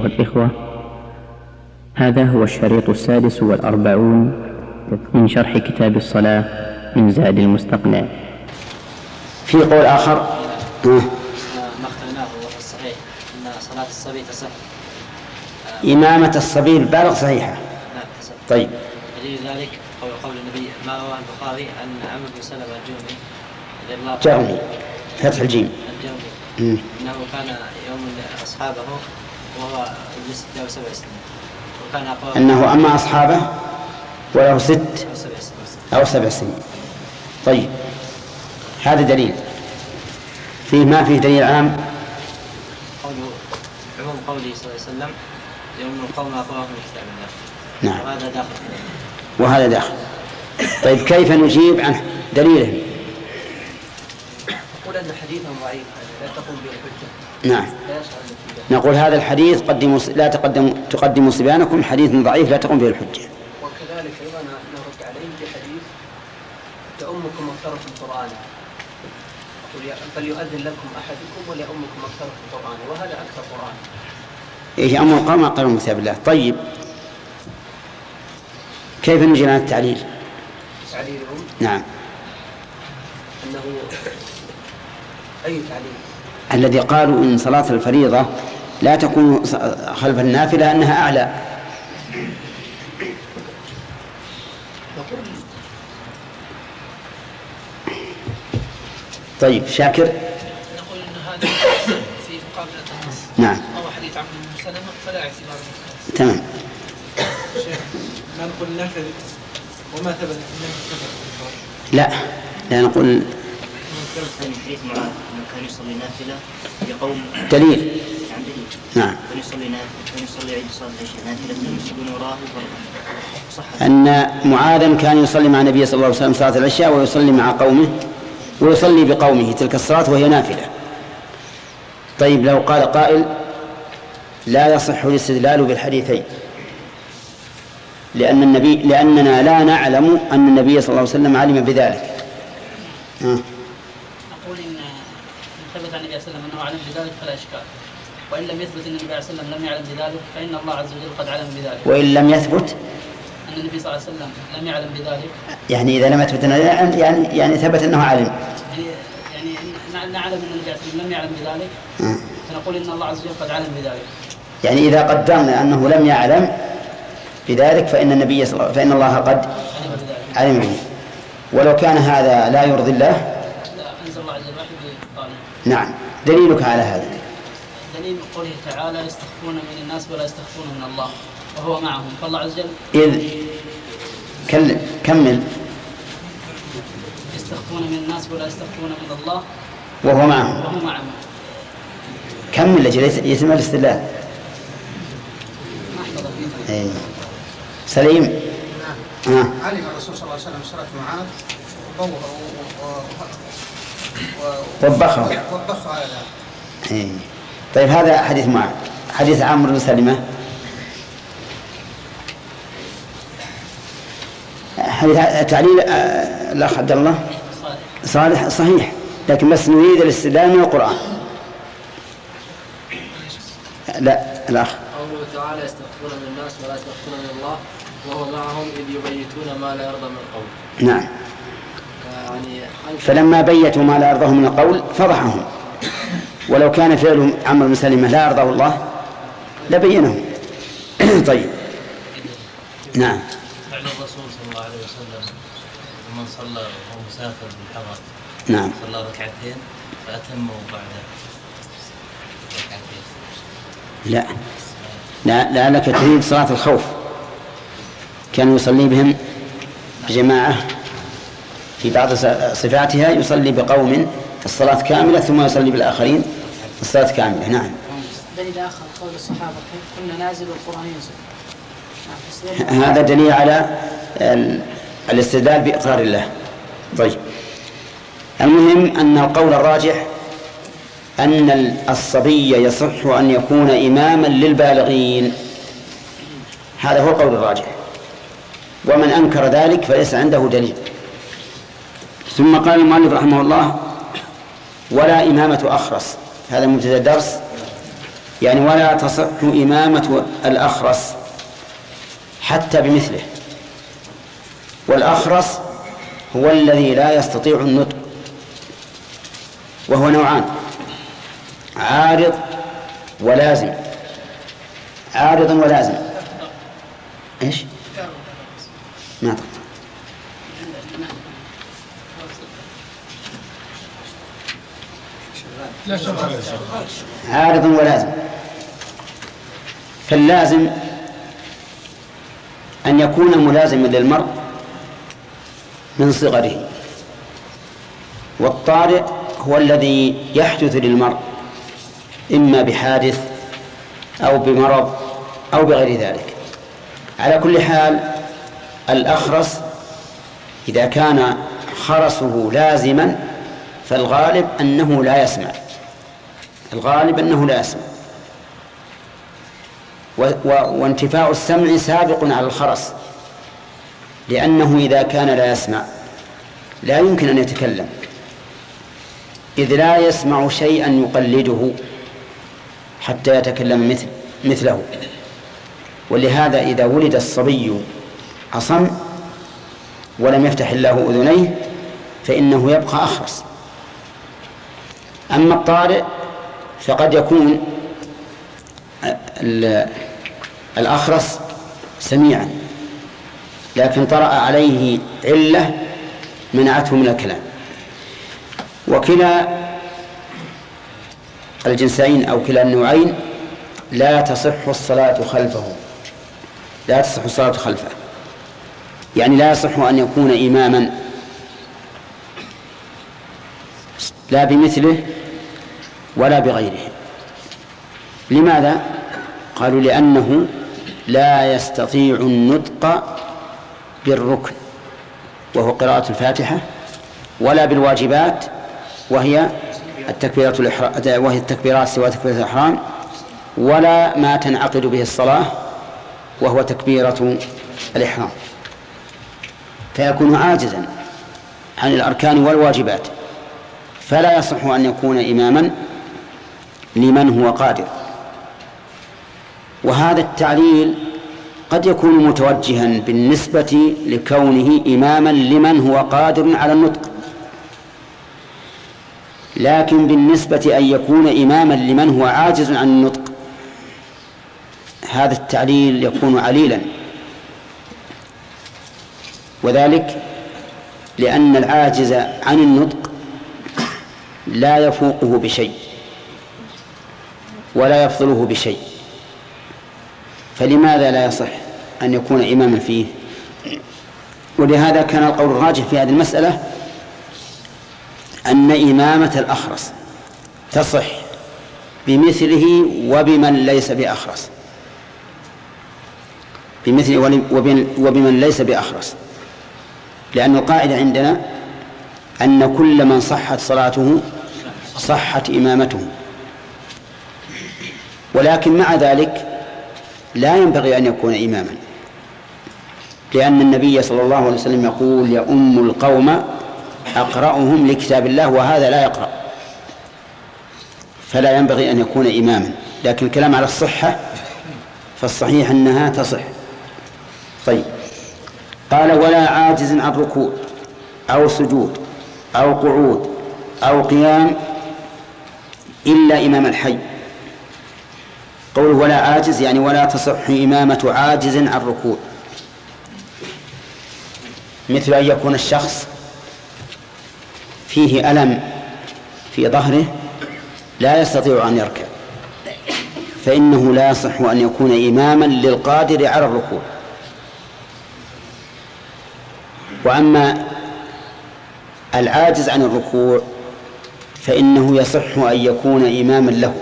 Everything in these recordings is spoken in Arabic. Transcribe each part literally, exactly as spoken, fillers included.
أيها الإخوة، هذا هو الشريط السادس والأربعون من شرح كتاب الصلاة من زاد المستقنع. في قول آخر ما اخترناه في الصحيح أن صلاة الصبي تصح. إمامة الصبي البالغ صحيحة. نعم تصح. طيب دليل ذلك قول قول النبي ما رواه البخاري أن عمرو بن سلمة الجومي رضي الله عنه جومي فتح الجيم الجومي أنه كان يوم أصحابه وهو يجلس له سبع سنين وكان أقوى أنه أما أصحابه وله ست أو سبع سنين أو سبع سنين. طيب هذا دليل. فيه ما فيه دليل عام قوله عموم قوله صلى الله عليه وسلم يوم القوم أقواهم من كتاب الله. نعم وهذا داخل وهذا داخل. طيب كيف نجيب عن دليله؟ نقول أن حديثهم ضعيف لا تقوم به الحجة. نعم نقول هذا الحديث قدموا لا تقدم تقدموا صبيانكم حديث ضعيف لا تقوم به الحجة. وكذلك أيضا نرد عليه بحديث لأمكم أكثركم قرآنا فليؤذن لكم أحدكم ولأمكم أكثركم قرآنا وهذا أكثر قرآن. إيه أمر القوم أقل من كتاب الله. طيب كيف نجي عن التعليل؟ تعليلهم نعم أنه أي تعليل؟ الذي قالوا إن صلاة الفريضة لا تكون خلف النافلة أنها أعلى. طيب شاكر. نقول أن هذا في مقابلة النص. نعم. أو حديث عمرو بن سلمة فلا اعتبار له. تمام. شيخ ما نقول نافلة وما ثبت أنه ثبت. لا لا نقول. من ثبت حديث معاذ أنه كان يصلي نافلة يقوم. دليل. عن دليل. نعم. كان يصلي نافلة كان يصلي عيد صلاة العشاء نافلة يصلون وراه فرضا. صح. أن معاذا كان يصلي مع النبي صلى الله عليه وسلم صلاة العشاء ويصلي مع قومه ويصلي بقومه تلك الصلاة وهي نافلة. طيب لو قال قائل لا يصح الاستدلال بالحديثين لأن النبي لأننا لا نعلم أن النبي صلى الله عليه وسلم علم بذلك. ها. نقول إن ثبت عن النبي صلى الله عليه وسلم أنه علم بذلك فلا إشكال، وإن لم يثبت أن النبي صلى الله عليه وسلم لم يعلم بذلك فإن الله عز وجل قد علم بذلك. وإن لم يثبت أن النبي صلى الله عليه وسلم لم يعلم بذلك يعني إذا لم يثبت يعني يعني ثبت أنه علم. يعني يعني نعلم أن النبي صلى الله عليه وسلم لم يعلم بذلك ها. فنقول إن الله عز وجل قد علم بذلك. يعني إذا قدرنا أنه لم يعلم بذلك فإن النبي صلى الله فإن الله قد علم به. ولو كان هذا لا يرضي الله لا أنزل الله عز وجل بقاله. نعم. دليلك على هذا؟ دليل قوله تعالى يستخفون من الناس ولا يستخفون من الله وهو معهم فالله عز وجل إذ كل... كمل. يستخفون من الناس ولا يستخفون من الله وهو معهم وهو معهم. كمل لجل يتم الاستدلال. ما احفظ فيه. أي. سليم. نعم. آه. علم الرسول صلى الله عليه وسلم صلاة معاذ وبخه وبخه على ذلك. أي. طيب هذا حديث معاذ. حديث عمرو بن سلمة حديث تعليل الأخ عبد الله صالح صحيح لكن بس نريد الاستدلال من القرآن. لا الأخ قوله تعالى يستخفون من الناس ولا يستخفون من الله وهو معهم إذ يبيتون ما لا يرضى من القول. نعم. يعني فلما بيتوا ما لا يرضاه من القول فضحهم. ولو كان فعل عمرو بن سلمة لا يرضاه الله لبينه. طيب نعم. فعل الرسول صلى الله عليه وسلم من صلى وهو مسافر بالحضر نعم صلى ركعتين فأتموا بعد ركعتين. لا لا لعلك تريد صلاة الخوف كان يصلي بهم بجماعة في بعض صفاتها يصلي بقوم الصلاة كاملة ثم يصلي بالآخرين الصلاة كاملة. نعم. دليل آخر قول الصحابة كنا نازل والقرآن ينزل. هذا دليل على الاستدلال بإقرار الله. طيب المهم أن القول الراجح أن الصبي يصح أن يكون إماما للبالغين. هذا هو القول الراجح ومن أنكر ذلك فليس عنده دليل. ثم قال المؤلف رحمه الله ولا إمامة أخرس. هذا مبتدأ الدرس يعني ولا تصح إمامة الأخرس حتى بمثله. والأخرس هو الذي لا يستطيع النطق، وهو نوعان: عارض ولازم. عارض ولازم إيش؟ ما تقدر. عارض ولازم. فاللازم أن يكون ملازما للمرء من صغره، والطارئ هو الذي يحدث للمرء إما بحادث أو بمرض أو بغير ذلك. على كل حال الأخرس إذا كان خرسه لازما فالغالب أنه لا يسمع، الغالب أنه لا يسمع، وانتفاء السمع سابق على الخرس، لأنه إذا كان لا يسمع لا يمكن أن يتكلم، إذ لا يسمع شيئا يقلده حتى يتكلم مثل مثله. ولهذا إذا ولد الصبي أصم ولم يفتح الله أذنيه فإنه يبقى أخرس. أما الطارئ فقد يكون الأخرس سميعا لكن طرأ عليه علة منعته من الكلام. وكلا الجنسين أو كلا النوعين لا تصح الصلاة خلفه، لا تصح الصلاة خلفه، يعني لا يصح أن يكون إماما لا بمثله ولا بغيره. لماذا؟ قالوا لأنه لا يستطيع النطق بالركن وهو قراءة الفاتحة، ولا بالواجبات وهي التكبيرات الإحرام وهي التكبيرات سوى تكبيرة الإحرام، ولا ما تنعقد به الصلاة وهو تكبيرة الإحرام، فيكون عاجزا عن الأركان والواجبات، فلا يصح أن يكون إماما لمن هو قادر. وهذا التعليل قد يكون متوجها بالنسبة لكونه إماما لمن هو قادر على النطق، لكن بالنسبة أن يكون إماما لمن هو عاجز عن النطق هذا التعليل يكون عليلا، وذلك لأن العاجز عن النطق لا يفوقه بشيء ولا يفضله بشيء، فلماذا لا يصح أن يكون إماما فيه؟ ولهذا كان القول الراجح في هذه المسألة أن إمامة الأخرس تصح بمثله وبمن ليس بأخرس، بمثله وبمن ليس بأخرس، لأن القاعدة عندنا أن كل من صحت صلاته صحت إمامته. ولكن مع ذلك لا ينبغي أن يكون إماما، لأن النبي صلى الله عليه وسلم يقول يؤم القوم أقرأهم لكتاب الله، وهذا لا يقرأ، فلا ينبغي أن يكون إماما. لكن الكلام على الصحة فالصحيح أنها تصح. طيب، قال ولا عاجز عن ركوع أو سجود أو قعود أو قيام إلا إمام الحي. قوله ولا عاجز يعني ولا تصح إمامة عاجز عن ركوع، مثل أن يكون الشخص فيه ألم في ظهره لا يستطيع أن يركع، فإنه لا يصح أن يكون إماما للقادر على الركوع. وأما العاجز عن الركوع فإنه يصح أن يكون إماما له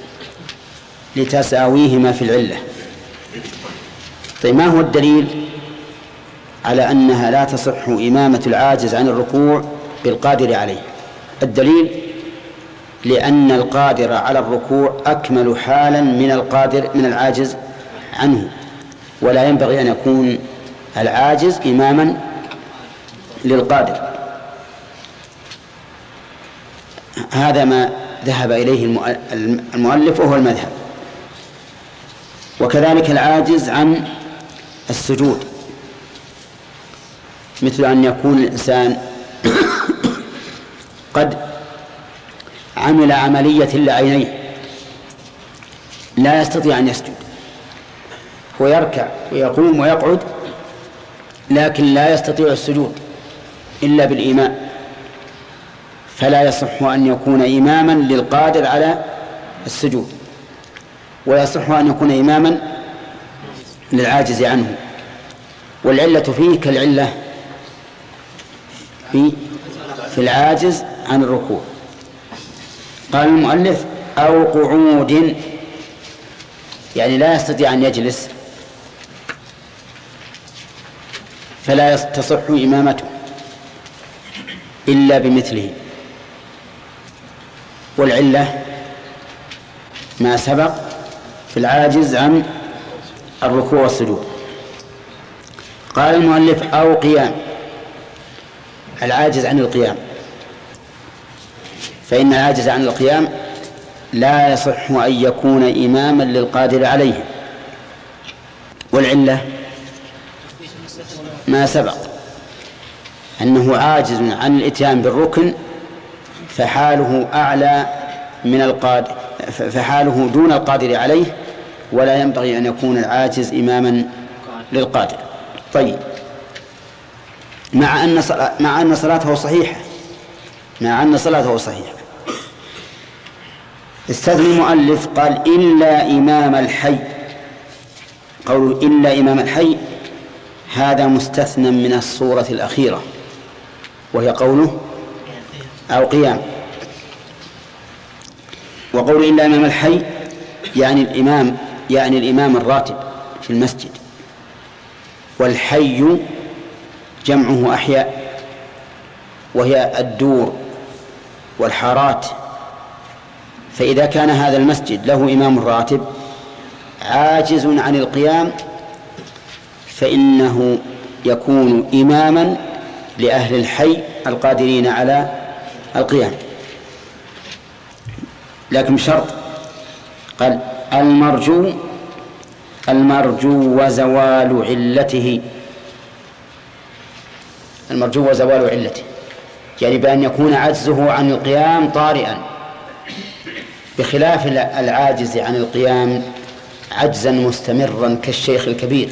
لتساويهما في العلة. طيب، ما هو الدليل على أنها لا تصح إمامة العاجز عن الركوع بالقادر عليه؟ الدليل لأن القادر على الركوع أكمل حالا من القادر من العاجز عنه، ولا ينبغي أن يكون العاجز إماما للقادر. هذا ما ذهب إليه المؤلف وهو المذهب. وكذلك العاجز عن السجود، مثل أن يكون الإنسان قد عمل عملية لعينيه لا يستطيع أن يسجد، ويركع ويقوم ويقعد لكن لا يستطيع السجود إلا بالإيماء، فلا يصح أن يكون إماما للقادر على السجود، ويصح أن يكون إماما للعاجز عنه. والعلة فيه كالعلة في في العاجز عن الركوع. قال المؤلف أو قعود، يعني لا يستطيع أن يجلس فلا تصح إمامته إلا بمثله. والعلة ما سبق في العاجز عن الركوع والسجود. قال المؤلف أو قيام، العاجز عن القيام، فإن العاجز عن القيام لا يصح أن يكون إماما للقادر عليه. والعلة ما سبق أنه عاجز عن الإتيان بالركن فحاله أعلى من القادر، فحاله دون القادر عليه، ولا ينبغي أن يكون العاجز إماما للقادر. طيب، مع أن مع أن صلاته صحيحة مع أن صلاته صحيحة استثنى المؤلف قال إلا إمام الحي. قوله إلا إمام الحي هذا مستثنى من الصورة الأخيرة وهي قوله أو قيام. وقول إلا إمام الحي يعني الإمام يعني الإمام الراتب في المسجد، والحي جمعه أحياء وهي الدور والحارات. فإذا كان هذا المسجد له إمام راتب عاجز عن القيام فإنه يكون إماما لأهل الحي القادرين على القيام، لكن بشرط. قال المرجو المرجو وزوال علته المرجو وزوال علته يعني بأن يكون عجزه عن القيام طارئا، بخلاف العاجز عن القيام عجزا مستمرا كالشيخ الكبير،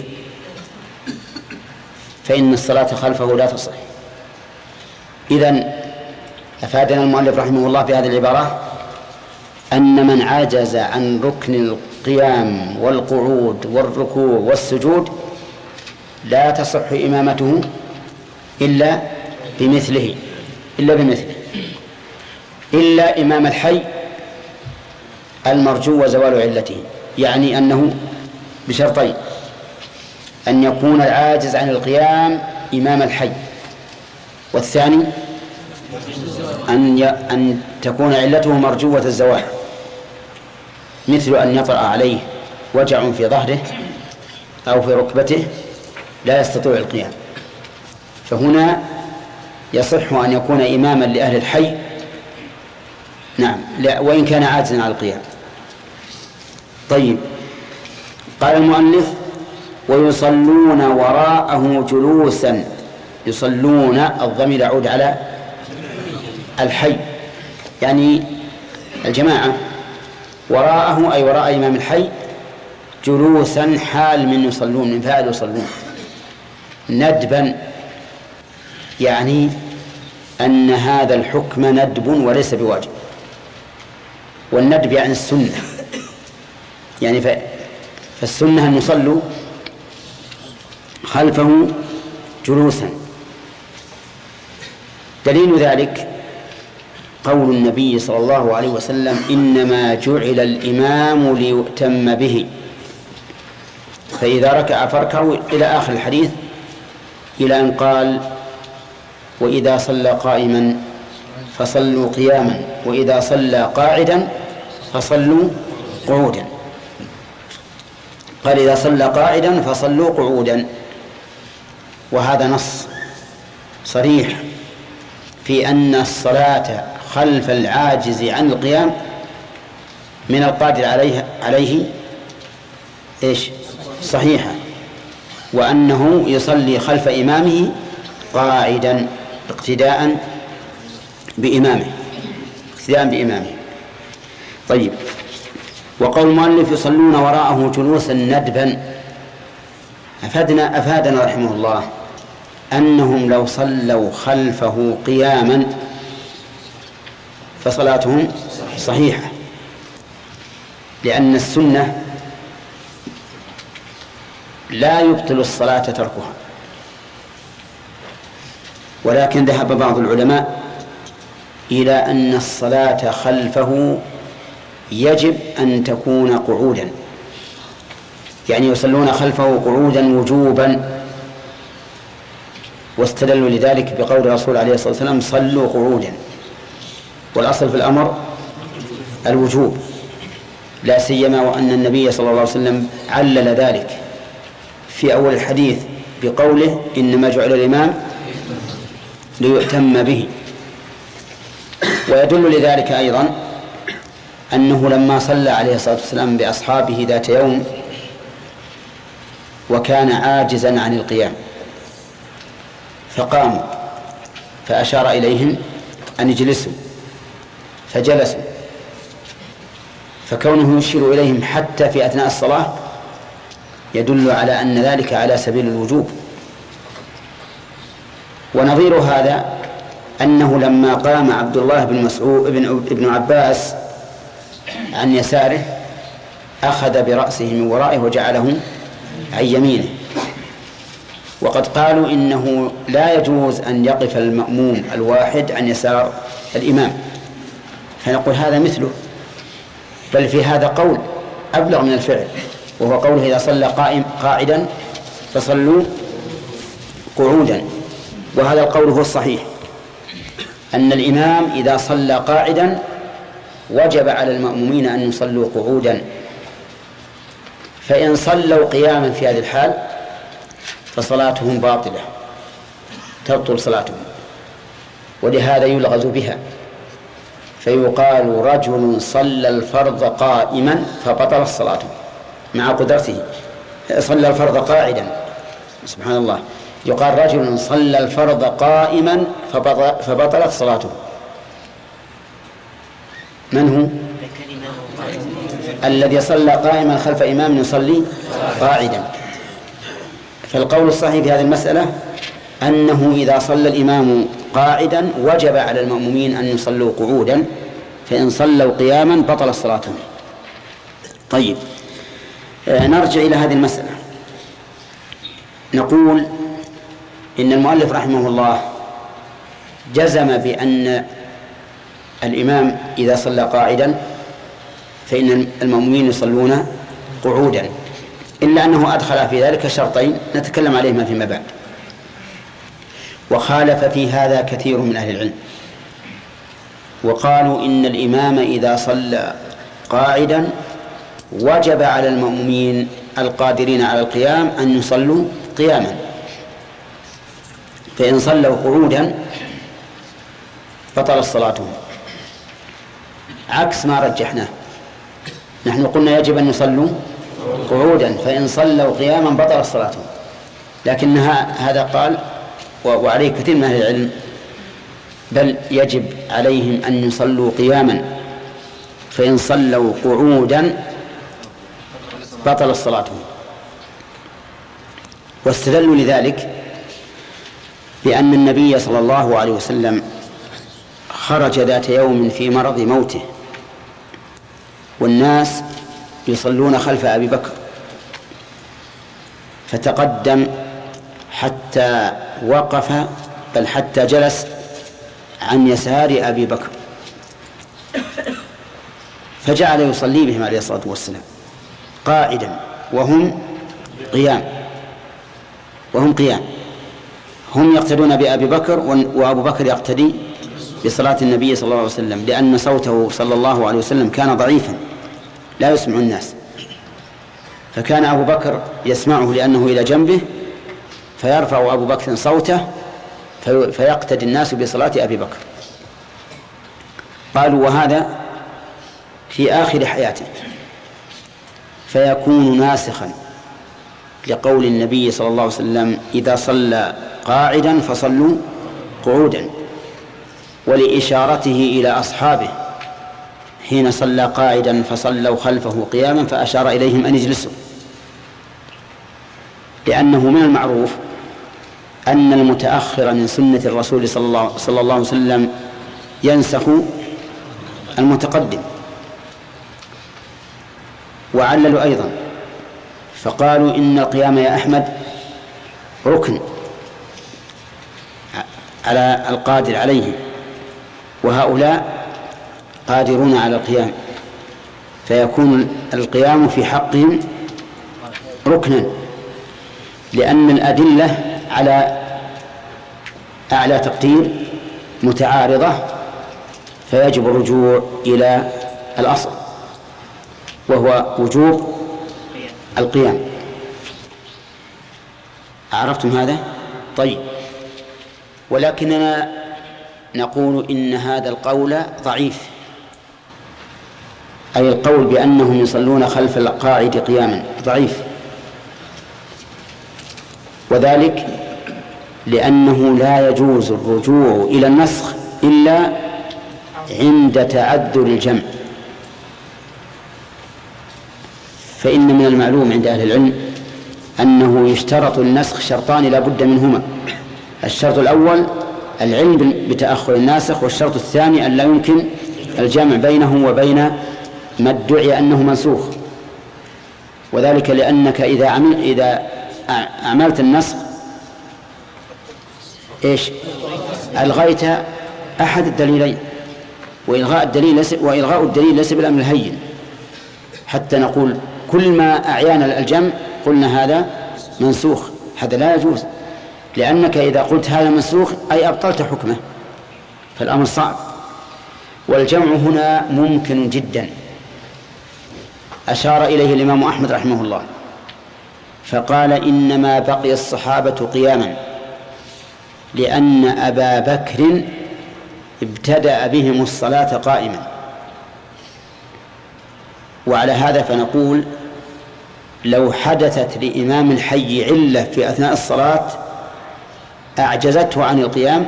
فإن الصلاة خلفه لا تصح. إذن أفادنا المؤلف رحمه الله بهذه العبارة أن من عجز عن ركن القيام والقعود والركوع والسجود لا تصح إمامته إلا بمثله إلا بمثله إلا إمام الحي المرجو وزوال علته، يعني أنه بشرطين: أن يكون العاجز عن القيام إمام الحي، والثاني أن ي... أن تكون علته مرجوة الزوال، مثل أن يطرأ عليه وجع في ظهره أو في ركبته لا يستطيع القيام، فهنا يصح أن يكون إماما لأهل الحي، نعم، لا وإن كان عاجزا عن القيام. طيب، قال المؤلف ويصلون وراءه جلوسا. يصلون الضمير يعود على الحي يعني الجماعة، وراءه أي وراء إمام الحي جلوسا حال من يصلون، من فاعل يصلون، ندبا يعني أن هذا الحكم ندب وليس بواجب. والندب يعني السنة، يعني فالسنة أن يصلوا خلفه جلوسا. دليل ذلك قول النبي صلى الله عليه وسلم إنما جعل الإمام ليؤتم به، فإذا ركع فاركعوا إلى آخر الحديث، إلى أن قال وإذا صلى قائما فصلوا قياما وإذا صلى قاعدا فصلوا قعودا. قال إذا صلى قاعدا فصلوا قعودا، وهذا نص صريح في أن الصلاة خلف العاجز عن القيام من القادر عليه عليه إيش صحيحة، وأنه يصلي خلف إمامه قاعدا اقتداء بإمامه اقتداء بإمامه. طيب، وقول المؤلف يصلون وراءه جلوسا ندبا، أفادنا أفادنا رحمه الله أنهم لو صلوا خلفه قياما فصلاتهم صحيحة، لأن السنة لا يبطل الصلاة تركها. ولكن ذهب بعض العلماء إلى أن الصلاة خلفه يجب أن تكون قعودا، يعني يصلون خلفه قعودا وجوبا، واستدلوا لذلك بقول الرسول عليه الصلاة والسلام صلوا قعودا، والأصل في الأمر الوجوب، لا سيما وأن النبي صلى الله عليه وسلم علل ذلك في أول الحديث بقوله إنما جعل الإمام ليؤتم به. ويدل لذلك أيضا أنه لما صلى عليه الصلاة والسلام بأصحابه ذات يوم وكان عاجزا عن القيام فقاموا فأشار إليهم أن يجلسوا فجلسوا، فكونه يشير إليهم حتى في أثناء الصلاة يدل على أن ذلك على سبيل الوجوب. ونظير هذا أنه لما قام عبد الله بن مسعود ابن عباس عن يساره أخذ برأسه من ورائه وجعله عن يمينه، وقد قالوا إنه لا يجوز أن يقف المأموم الواحد عن يسار الإمام، فنقول هذا مثله، بل في هذا قول أبلغ من الفعل، وهو قوله إذا صلى قائم قاعدا فصلوا قعودا. وهذا القول هو الصحيح، أن الإمام إذا صلى قاعدا وجب على المأمومين أن يصلوا قعودا، فإن صلوا قياما في هذه الحال فصلاتهم باطلة تبطل صلاتهم، ولهذا يلغز بها، فيقال رجل صلى الفرض قائما فبطل الصلاة مع قدرته، صلى الفرض قاعدا، سبحان الله، يقال رجل صلى الفرض قائما فبطلت صلاته. من هو؟ الذي صلى قائما خلف إمام يصلي قاعدا. فالقول الصحيح في هذه المسألة أنه إذا صلى الإمام قاعدا وجب على المأمومين أن يصلوا قعودا، فإن صلوا قياما بطل صلاتهم. طيب، نرجع إلى هذه المسألة، نقول إن المؤلف رحمه الله جزم بأن الإمام إذا صلى قاعدا فإن المأمومين يصلون قعودا، إلا أنه أدخل في ذلك شرطين نتكلم عليهما فيما بعد. وخالف في هذا كثير من أهل العلم، وقالوا إن الإمام إذا صلى قاعدا وجب على المأمومين القادرين على القيام أن يصلوا قياما، فإن صلوا قعودا بطل صلاتهم، عكس ما رجحناه. نحن قلنا يجب أن يصلوا قعودا، فإن صلوا قياما بطل صلاتهم، لكن هذا قال وعليه كثير من أهل العلم بل يجب عليهم أن يصلوا قياما، فإن صلوا قعودا بطل صلاتهم. واستدلوا لذلك بأن النبي صلى الله عليه وسلم خرج ذات يوم في مرض موته والناس يصلون خلف أبي بكر، فتقدم حتى وقف بل حتى جلس عن يسار أبي بكر، فجعل يصلي بهم عليه الصلاة والسلام قاعدا وهم قيام وهم قيام هم يقتدون بأبي بكر، وأبو بكر يقتدي بصلاة النبي صلى الله عليه وسلم، لأن صوته صلى الله عليه وسلم كان ضعيفا لا يسمع الناس، فكان أبو بكر يسمعه لأنه إلى جنبه، فيرفع أبو بكر صوته فيقتدي الناس بصلاة أبي بكر. قالوا وهذا في آخر حياته، فيكون ناسخا لقول النبي صلى الله عليه وسلم إذا صلى قاعدا فصلوا قعودا، ولإشارته إلى أصحابه حين صلى قاعدا فصلوا خلفه قياما فأشار إليهم أن يجلسوا، لأنه من المعروف أن المتأخر من سنة الرسول صلى الله, صلى الله عليه وسلم ينسخ المتقدم. وعللوا أيضا فقالوا إن القيام يا أحمد ركن على القادر عليه، وهؤلاء قادرون على القيام، فيكون القيام في حقهم ركنا، لأن الأدلة على أعلى تقدير متعارضة، فيجب الرجوع إلى الأصل وهو وجوب القيام. عرفتم هذا؟ طيب، ولكننا نقول إن هذا القول ضعيف، أي القول بأنهم يصلون خلف القاعد قياما ضعيف، وذلك لأنه لا يجوز الرجوع إلى النسخ إلا عند تعذر الجمع. فإن من المعلوم عند أهل العلم أنه يشترط النسخ شرطان لا بد منهما: الشرط الأول العلم بتأخر الناسخ، والشرط الثاني أن لا يمكن الجمع بينه وبين ما ادعي أنه منسوخ. وذلك لأنك إذا عمل إذا أعملت النسخ إيش؟ ألغيت أحد الدليلين، وإلغاء الدليل ليس وإلغاء الدليل ليس بالأمر الهين، حتى نقول كل ما أعيان الجمع قلنا هذا منسوخ. هذا لا يجوز، لأنك إذا قلت هذا منسوخ أي أبطلت حكمه، فالأمر صعب. والجمع هنا ممكن جدا، أشار إليه الإمام أحمد رحمه الله فقال: إنما بقي الصحابة قياما لأن أبا بكر ابتدأ بهم الصلاة قائما. وعلى هذا فنقول لو حدثت لإمام الحي علة في أثناء الصلاة أعجزته عن القيام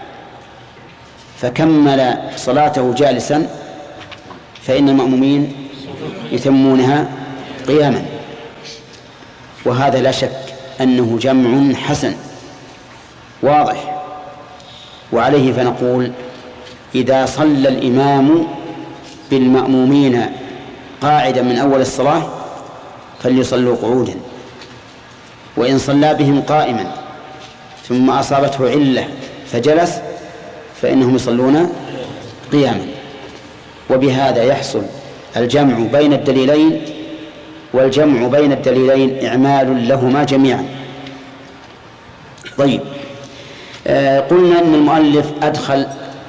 فكمل صلاته جالسا، فإن المأمومين يتمونها قياما، وهذا لا شك أنه جمع حسن واضح. وعليه فنقول إذا صلى الإمام بالمأمومين قاعدا من أول الصلاة فليصلوا قعودا، وإن صلى بهم قائما ثم أصابته علة فجلس فإنهم يصلون قياما. وبهذا يحصل الجمع بين الدليلين، والجمع بين الدليلين إعمال لهما جميعا. طيب، آه قلنا أن المؤلف أدخل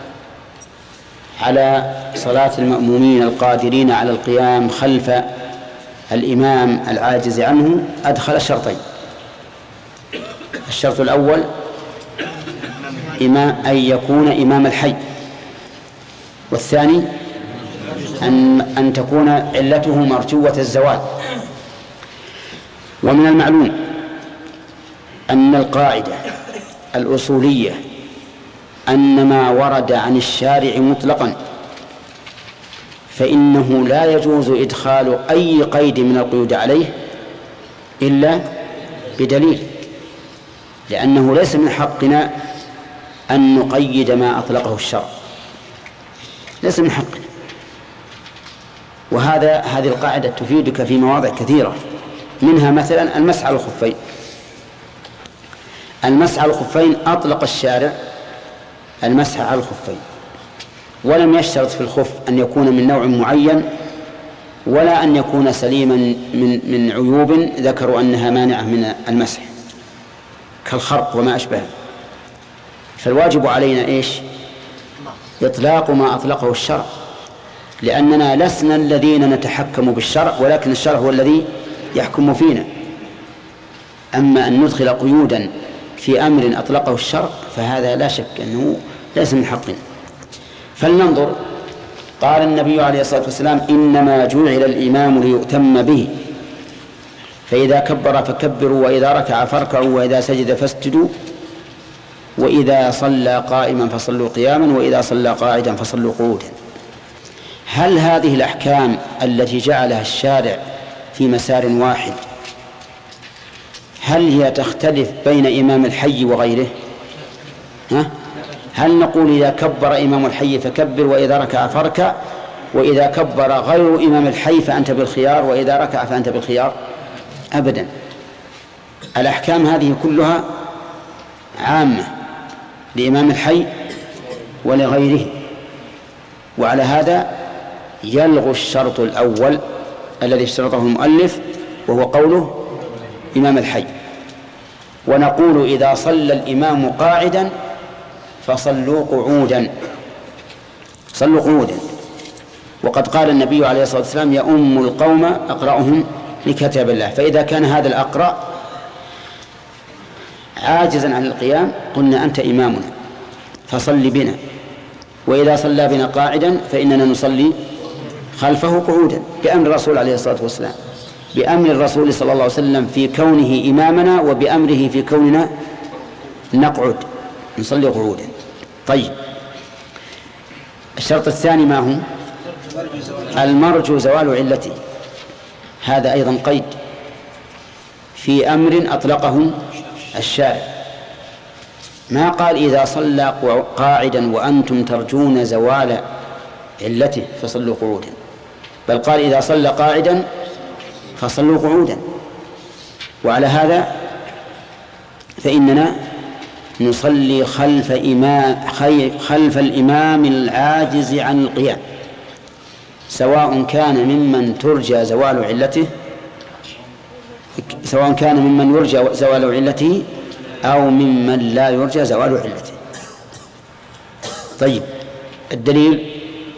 على صلاة المأمومين القادرين على القيام خلف الإمام العاجز عنه أدخل شرطين: الشرط الأول إمام أن يكون إمام الحي، والثاني أن, أن تكون علته مرجوة الزوال. ومن المعلوم أن القاعدة الأصولية أن ما ورد عن الشارع مطلقا فإنه لا يجوز إدخال أي قيد من القيود عليه إلا بدليل، لأنه ليس من حقنا أن نقيد ما أطلقه الشرع، ليس من حقنا. وهذا هذه القاعدة تفيدك في مواضع كثيرة، منها مثلا المسح على الخفين. المسح على الخفين أطلق الشارع المسح على الخفين، ولم يشترط في الخف أن يكون من نوع معين ولا أن يكون سليما من من عيوب ذكروا أنها مانعة من المسح كالخرق وما أشبهه. فالواجب علينا إيش؟ إطلاق ما أطلقه الشرع، لأننا لسنا الذين نتحكم بالشرع، ولكن الشرع هو الذي يحكم فينا. أما أن ندخل قيودا في أمر أطلقه الشرع فهذا لا شك أنه ليس من حقنا. فلننظر. قال النبي عليه الصلاة والسلام: إنما جعل الإمام ليؤتم به فإذا كبر فكبروا وإذا ركع فاركعوا وإذا سجد فاسجدوا وإذا صلى قائما فصلوا قياما وإذا صلى قاعدا فصلوا قعودا. هل هذه الأحكام التي جعلها الشارع في مسار واحد هل هي تختلف بين إمام الحي وغيره؟ ها؟ هل نقول إذا كبر إمام الحي فكبر وإذا ركع فاركع وإذا كبر غير إمام الحي فأنت بالخيار وإذا ركع فأنت بالخيار؟ أبدا. الأحكام هذه كلها عامة لإمام الحي ولغيره، وعلى هذا يلغو الشرط الأول الذي اشترطه المؤلف وهو قوله إمام الحي، ونقول إذا صلى الإمام قاعدا فصلوا قعودا صلوا قعودا. وقد قال النبي عليه الصلاة والسلام يؤم القوم أقرأهم لكتاب الله، فإذا كان هذا الأقرأ عاجزا عن القيام قلنا أنت إمامنا فصل بنا، وإذا صلى بنا قاعدا فإننا نصلي خلفه قعودا بأمر الرسول عليه الصلاة والسلام، بأمر الرسول صلى الله عليه وسلم في كونه إمامنا وبأمره في كوننا نقعد نصلي قعودا. طيب، الشرط الثاني ما هو؟ المرجو زوال علته. هذا أيضا قيد في أمر أطلقه الشارع، ما قال إذا صلى قاعدا وأنتم ترجون زوال علته فصلوا قعودا، بل قال إذا صلى قاعدا فصلوا قعودا. وعلى هذا فإننا نصلي خلف إمام خلف الإمام العاجز عن القيام، سواء كان ممن ترجى زوال علته سواء كان ممن يرجى زوال علته أو ممن لا يرجى زوال علته. طيب، الدليل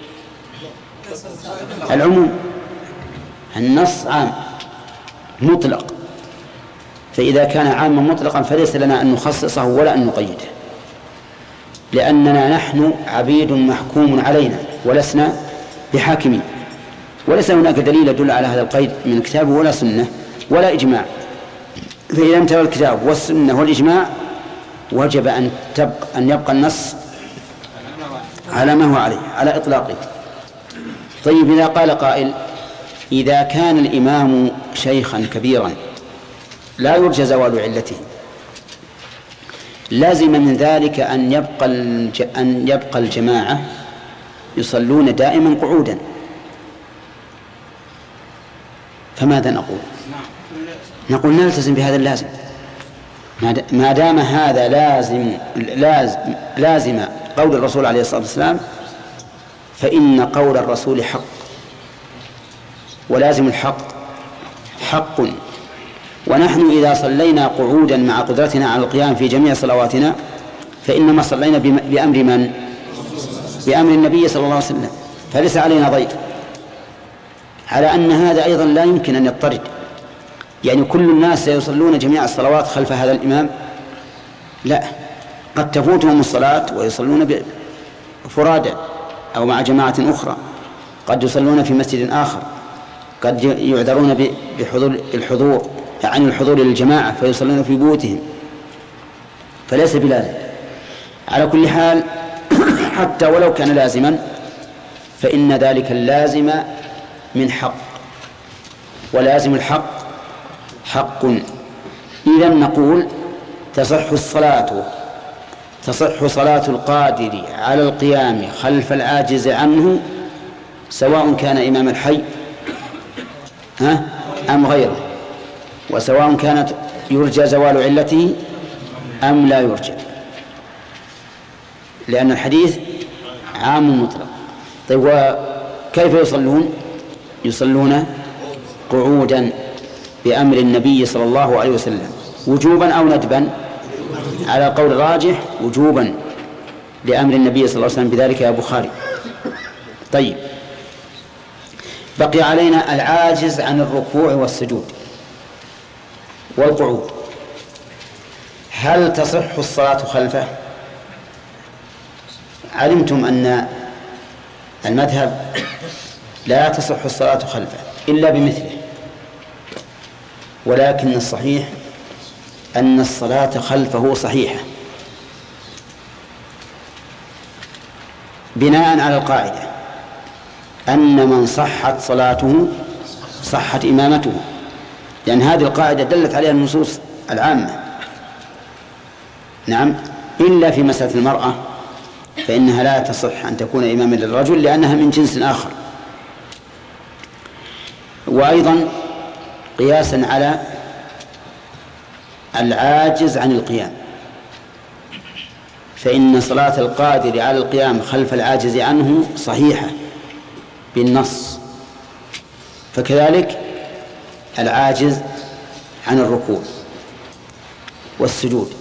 العموم، النص عام مطلق، فإذا كان عاما مطلقا فليس لنا أن نخصصه ولا أن نقيده، لأننا نحن عبيد محكوم علينا ولسنا بحاكمين، وليس هناك دليل يدل على هذا القيد من كتاب ولا سنة ولا إجماع. فإذا انتهى الكتاب والسنة والإجماع وجب أن تبقى أن يبقى النص على ما هو عليه على إطلاقه. طيب، إذا قال قائل إذا كان الإمام شيخا كبيرا لا يرجى زوال علته، لازم من ذلك أن يبقى أن يبقى الجماعة يصلون دائما قعودا، فماذا نقول؟ نقول نلتزم بهذا اللازم، ما دام هذا لازم لازم لازم قول الرسول عليه الصلاة والسلام، فإن قول الرسول حق، ولازم الحق حق. ونحن إذا صلينا قعودا مع قدرتنا على القيام في جميع صلواتنا فإنما صلينا بأمر من؟ بأمر النبي صلى الله عليه وسلم، فليس علينا ضيق. على أن هذا أيضا لا يمكن أن يضطرد، يعني كل الناس سيصلون جميع الصلوات خلف هذا الإمام؟ لا، قد تفوتهم الصلاة ويصلون فرادى أو مع جماعة أخرى، قد يصلون في مسجد آخر، قد يعذرون بحضور الحضور عن الحضور للجماعة فيصلون في بيوتهم، فليس بلازم. على كل حال حتى ولو كان لازما فإن ذلك اللازم من حق، ولازم الحق حق. إذن نقول تصح الصلاة تصح صلاة القادر على القيام خلف العاجز عنه سواء كان إمام الحي ها أم غيره، وسواء كانت يرجى زوال علته أم لا يرجى، لأن الحديث عام مطلق. طيب، وكيف يصلون؟ يصلون قعودا بأمر النبي صلى الله عليه وسلم، وجوبا أو ندبا؟ على قول الراجح وجوبا لأمر النبي صلى الله عليه وسلم بذلك يا بخاري. طيب، بقي علينا العاجز عن الركوع والسجود والقعود، هل تصح الصلاة خلفه؟ علمتم أن المذهب لا تصح الصلاة خلفه إلا بمثله، ولكن الصحيح أن الصلاة خلفه صحيحة بناء على القاعدة أن من صحت صلاته صحت إمامته، لأن هذه القاعدة دلت عليها النصوص العامة. نعم، إلا في مسألة المرأة فإنها لا تصح أن تكون إماما للرجل لأنها من جنس آخر. وأيضا قياسا على العاجز عن القيام، فإن صلاة القادر على القيام خلف العاجز عنه صحيحة بالنص، فكذلك العاجز عن الركوع والسجود.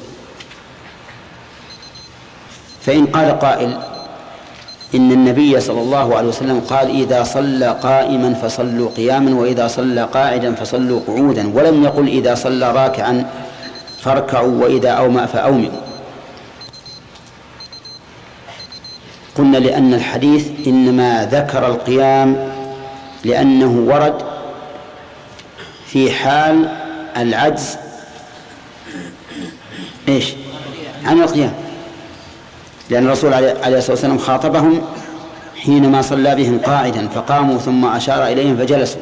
فإن قال قائل إن النبي صلى الله عليه وسلم قال إذا صلى قائما فصلوا قياما وإذا صلى قاعدا فصلوا قعودا، ولم يقل إذا صلى راكعا فاركعوا وإذا أومأ فأومئوا، قلنا لأن الحديث إنما ذكر القيام لأنه ورد في حال العجز إيش عن القيام، لأن الرسول عليه الصلاة والسلام خاطبهم حينما صلى بهم قاعدا فقاموا ثم أشار إليهم فجلسوا،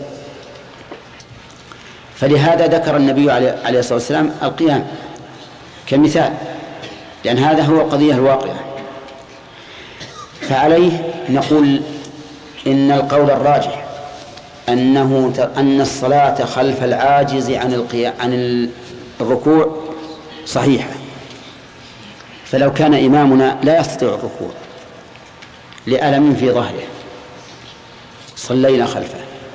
فلهذا ذكر النبي عليه الصلاة والسلام القيام كمثال، لأن هذا هو القضية الواقعة. فعليه نقول إن القول الراجح أنه أن الصلاة خلف العاجز عن القيام عن الركوع صحيحة، فلو كان إمامنا لا يستطيع الركوع لألم في ظهره صلينا خلفه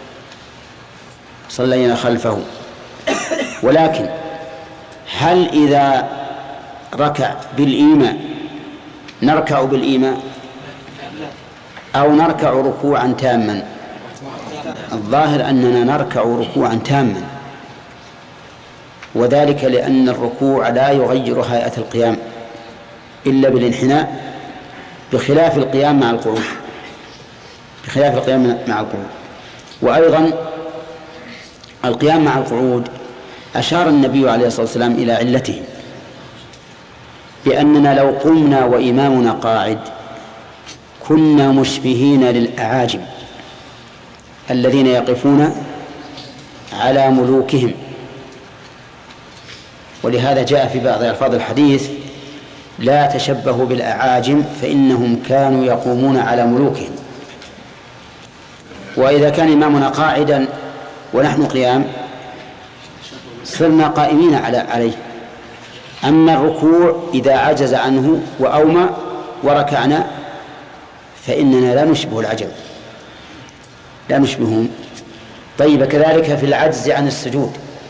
صلينا خلفه ولكن هل إذا ركع بالإيماء نركع بالإيماء أو نركع ركوعا تاما؟ الظاهر أننا نركع ركوعا تاما، وذلك لأن الركوع لا يغير هيئة القيام إلا بالانحناء، بخلاف القيام مع القعود بخلاف القيام مع القعود وأيضا القيام مع القعود أشار النبي عليه الصلاة والسلام إلى علته، بأننا لو قمنا وإمامنا قاعد كنا مشبهين للأعاجم الذين يقفون على ملوكهم، ولهذا جاء في بعض ألفاظ الحديث لا تشبهوا بالأعاجم فإنهم كانوا يقومون على ملوكهم. وإذا كان إمامنا قاعدا ونحن قيام صرنا قائمين على عليه. أما الركوع إذا عجز عنه وأومى وركعنا فإننا لا نشبه العجم لا نشبههم. طيب كذلك في العجز عن السجود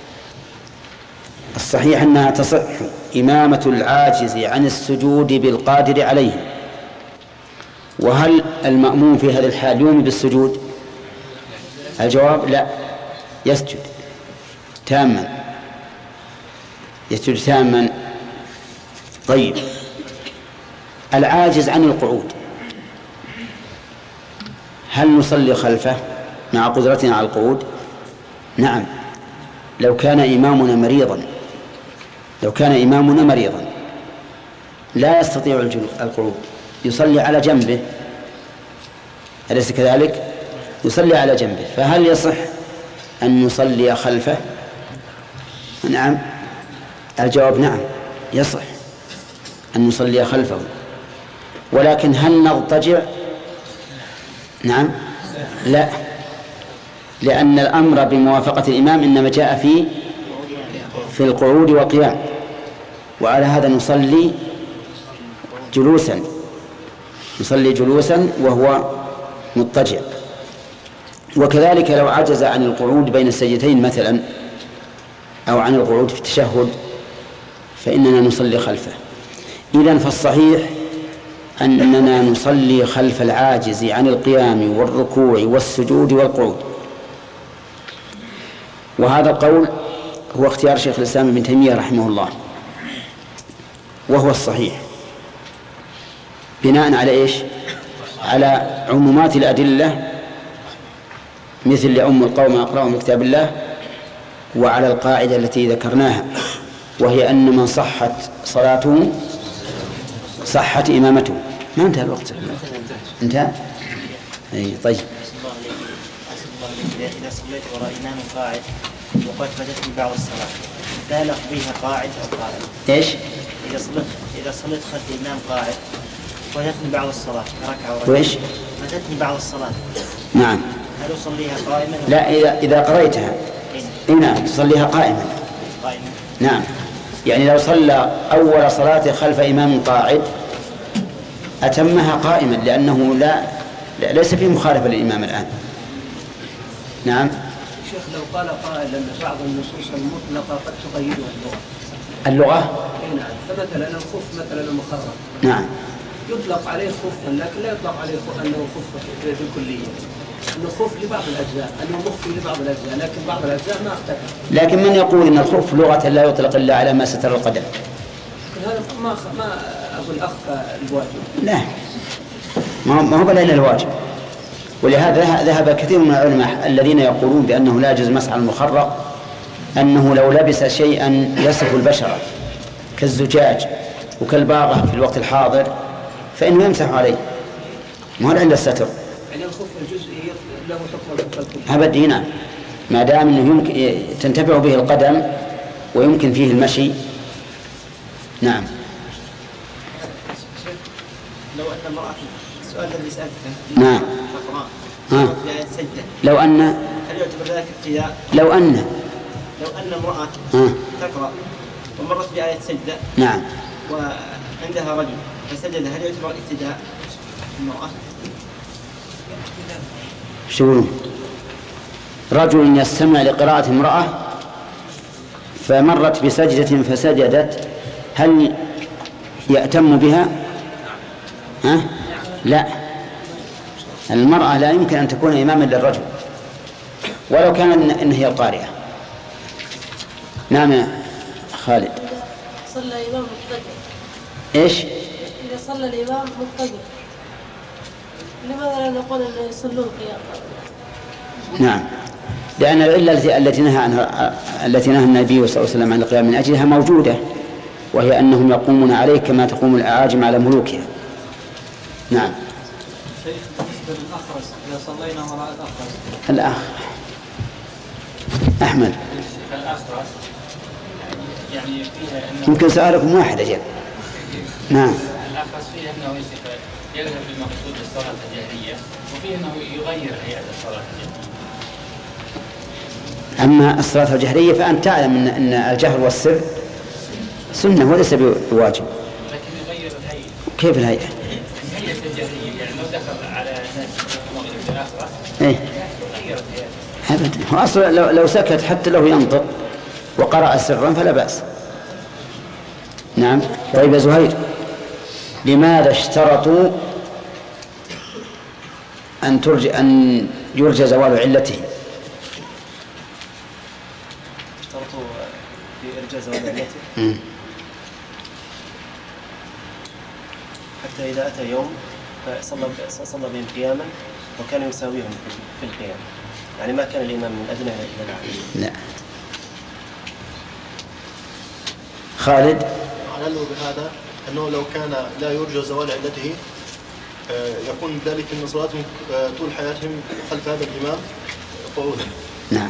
الصحيح أنها تصح إمامة العاجز عن السجود بالقادر عليه. وهل المأموم في هذا الحال يومي بالسجود؟ الجواب لا، يسجد تاما يسجد تاما. طيب العاجز عن القعود هل نصلي خلفه مع قدرتنا على القعود؟ نعم، لو كان إمامنا مريضا لو كان إمامنا مريضا لا يستطيع القعود يصلي على جنبه، أليس كذلك؟ يصلي على جنبه، فهل يصح أن نصلي خلفه؟ نعم، الجواب نعم يصح أن نصلي خلفه، ولكن هل نضطجع؟ نعم لا، لأن الأمر بموافقة الإمام إنما جاء في في القعود والقيام، وعلى هذا نصلي جلوسا نصلي جلوسا وهو مضطجع. وكذلك لو عجز عن القعود بين السجدتين مثلا أو عن القعود في التشهد فإننا نصلي خلفه. إذن فالصحيح أننا نصلي خلف العاجز عن القيام والركوع والسجود والقعود. وهذا القول هو اختيار شيخ الإسلام ابن تيمية رحمه الله، وهو الصحيح بناء على إيش؟ على عمومات الأدلة مثل لأم القوم أقرأهم من كتاب الله وعلى القاعدة التي ذكرناها، وهي أن من صحت صلاته صحت إمامته. ما انتهى الوقت؟ انتهى؟ أي طيب. إذا صليت وراء إمام قاعد وقد فاتتني بعض الصلاة لا أقضيها قاعد أو قاعد؟ إيش؟ إذا صليت إذا صليت خلف إمام قاعد فاتتني بعض الصلاة ركعة وركعة. وإيش؟ فاتتني بعض الصلاة. نعم. هل أصليها قائما؟ لا، إذا إذا قريتها. إيه نعم، تصليها قائما. قائما. نعم، يعني لو صلى أول صلاة خلف إمام قاعد أتمها قائما، لأنه لا, لا ليس فيه مخالفة للإمام الآن. نعم. شيخ لو قال قائل أن بعض النصوص المطلقة قد تقيدها اللغة. اللغة؟ إيه نعم. فمثلا الخف مثلا المخرج. نعم. يطلق عليه خفا لكن لا يطلق عليه أنه خف بالكلية. أنه خف لبعض الأجزاء، أنه مخفي لبعض الأجزاء، لكن بعض الأجزاء ما اختلف. لكن من يقول أن الخف لغة لا يطلق إلا على ما ستر القدم؟ هذا ما ما أقول أخفى الواجب. لا، ما هو إلا الواجب. ولهذا ذهب كثير من العلماء الذين يقولون بأنه لا يجوز مسح المخرق، أنه لو لبس شيئا يصف البشرة كالزجاج وكالباغة في الوقت الحاضر فإنه يمسح عليه، ما هو عند الستر. يعني الخف الجزئي له حكم الخف الكلي. أبدا، نعم، ما دام أنه يمكن تنتفع به القدم ويمكن فيه المشي. نعم. لو أن امرأة السؤال الذي سألته. نعم. تقرأ في آية سجدة. لو أن. هل يعتبر ذلك ابتداء؟ لو أن. لو أن امرأة آه. تقرأ ومرت بآية سجدة. نعم. وعندها رجل فسجد، هل يعتبر ابتداء المرأة؟ شو رجل يستمع لقراءة امرأة فمرت بسجدة فسجدت، هل يأتم بها؟ ها؟ لا، المرأة لا يمكن أن تكون إماما للرجل ولو كان إن هي القارئة. نعم يا خالد. صلى الإمام مقتدر. إيش؟ إذا صلى الإمام مقتدر لماذا لا نقول أنه يصلون قيام؟ نعم، لأن العلة التي نهى عنها التي نهى النبي صلى الله عليه وسلم عن القيام من أجلها موجودة، وهي أنهم يقومون عليه كما تقوم الأعاجم على ملوكها. نعم. شيخ بالنسبة للأخرس إذا صلينا وراء الأخرس. الأخ أحمد. الأخرس يعني فيها أنه يمكن سؤالكم واحد أجل. نعم. الأخرس فيه أنه يذهب بالمقصود بالصلاة الجهرية، وفيه أنه يغير هيئة الصلاة الجهرية. أما الصلاة الجهرية فأنت تعلم أن الجهر والسر سنة وليس بواجب. لكن يغير الهيئة. كيف الهيئة؟ الهيئة الجهرية، يعني لو دخل على ناس المغرب الأخرس إيه؟ غيرت هيئة. أبدا، هو أصلا لو, لو سكت حتى لو ينطق وقرأ سرا فلا بأس. نعم. طيب يا زهير، لماذا اشترطوا أن ترجى أن يرجى زوال علته؟ اشترطوا في إرجاء زوال علته حتى إذا أتى يوم فصلى صلى بهم قياما وكان يساويهم في القيام، يعني ما كان الإمام من أدنى إلى الأعلى. لا. خالد. علّوا بهذا أنه لو كان لا يرجى زوال علته يكون ذلك أن صلاتهم طول حياتهم خلف هذا الإمام قعودا. نعم.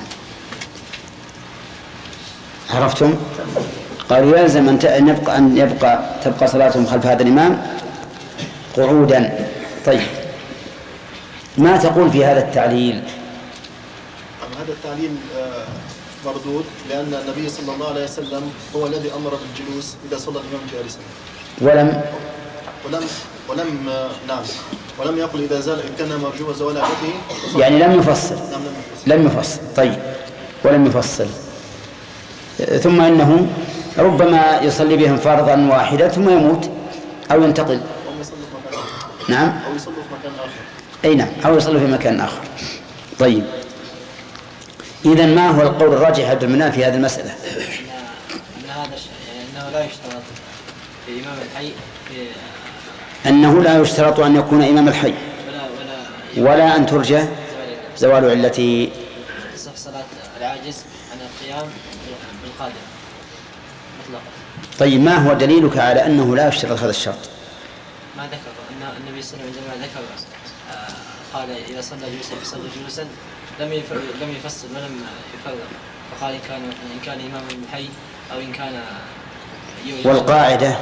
عرفتم؟ قالوا يلزم أن يبقى أن يبقى تبقى صلاتهم خلف هذا الإمام قعودا. طيب، ما تقول في هذا التعليل؟ هذا التعليل مردود، لأن النبي صلى الله عليه وسلم هو الذي أمر بالجلوس إذا صلى الإمام جالسا. ولم ولم ولم نعم ولم يقل إذا زال إن كان مرجو زوال علته، يعني لم يفصل. لم يفصل. طيب، ولم يفصل. ثم إنه ربما يصلي بهم فرضا واحدا ثم يموت أو ينتقل. نعم. أو يصلي في مكان آخر. أي نعم، أو يصلي في مكان آخر. طيب، إذن ما هو القول الراجح عند المنام في هذه المسألة؟ أن هذا أنه لا يشترط في إمام الحي في أنه لا يشترط أن يكون إمام الحي ولا ولا ولا أن ترجى زوال علته. تصح صلاة العاجز عن القيام بالقادم مطلقا. طيب ما هو دليلك على أنه لا يشترط هذا الشرط؟ ما ذكر أن النبي صلى الله عليه وسلم عندما ذكر قال إذا صلى جلوسا فصلى جلوسا لم لم يفصل ولم يفرق، فقال إن كان إن كان إمام الحي أو إن كان يولد. والقاعدة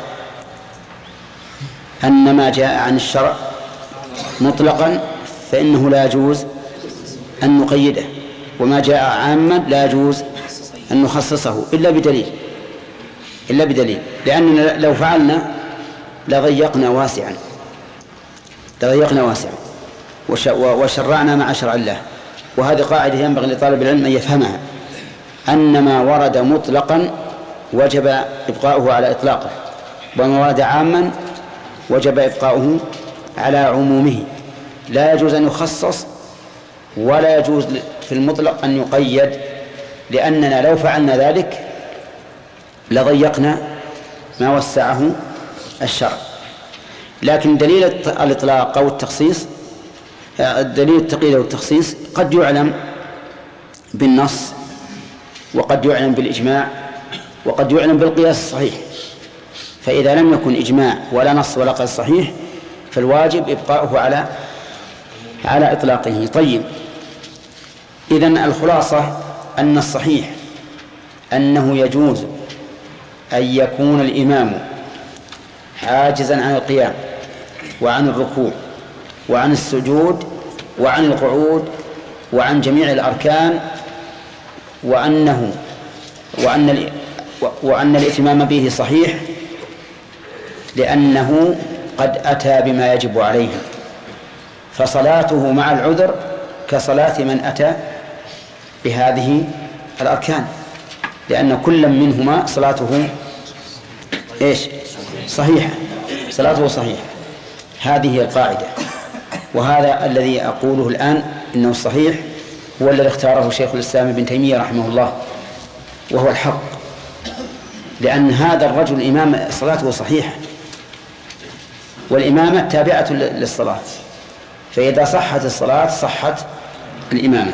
أن ما جاء عن الشرع مطلقا فإنه لا يجوز أن نقيده، وما جاء عاما لا يجوز أن نخصصه إلا بدليل إلا بدليل لأننا لو فعلنا لضيقنا واسعا لضيقنا واسعا وشرعنا مع شرع الله. وهذه قاعدة ينبغي لطالب العلم أن يفهمها، أن ما ورد مطلقا وجب إبقاؤه على إطلاقه، وما ورد عاما وجب إبقاؤه على عمومه. لا يجوز أن يخصص ولا يجوز في المطلق أن يقيد، لأننا لو فعلنا ذلك لضيقنا ما وسعه الشرع. لكن دليل الإطلاق أو التخصيص، الدليل التقييد أو التخصيص قد يعلم بالنص وقد يعلم بالإجماع وقد يعلم بالقياس الصحيح. فإذا لم يكن إجماع ولا نص ولا قياس صحيح فالواجب إبقاؤه على على إطلاقه. طيب، إذن الخلاصة أن الصحيح أنه يجوز أن يكون الإمام حاجزا عن القيام وعن الركوع وعن السجود وعن القعود وعن جميع الأركان، وأنه وأن وأن الإتمام به صحيح لأنه قد أتى بما يجب عليه، فصلاته مع العذر كصلاة من أتى بهذه الأركان، لأن كل منهما صلاته إيش؟ صحيحة، صلاته صحيحة. هذه هي القاعدة، وهذا الذي أقوله الآن إنه الصحيح هو الذي اختاره شيخ الإسلام ابن تيمية رحمه الله، وهو الحق، لأن هذا الرجل إمام صلاته صحيحة، والإمامة تابعة للصلاة، فإذا صحت الصلاة صحت الإمامة.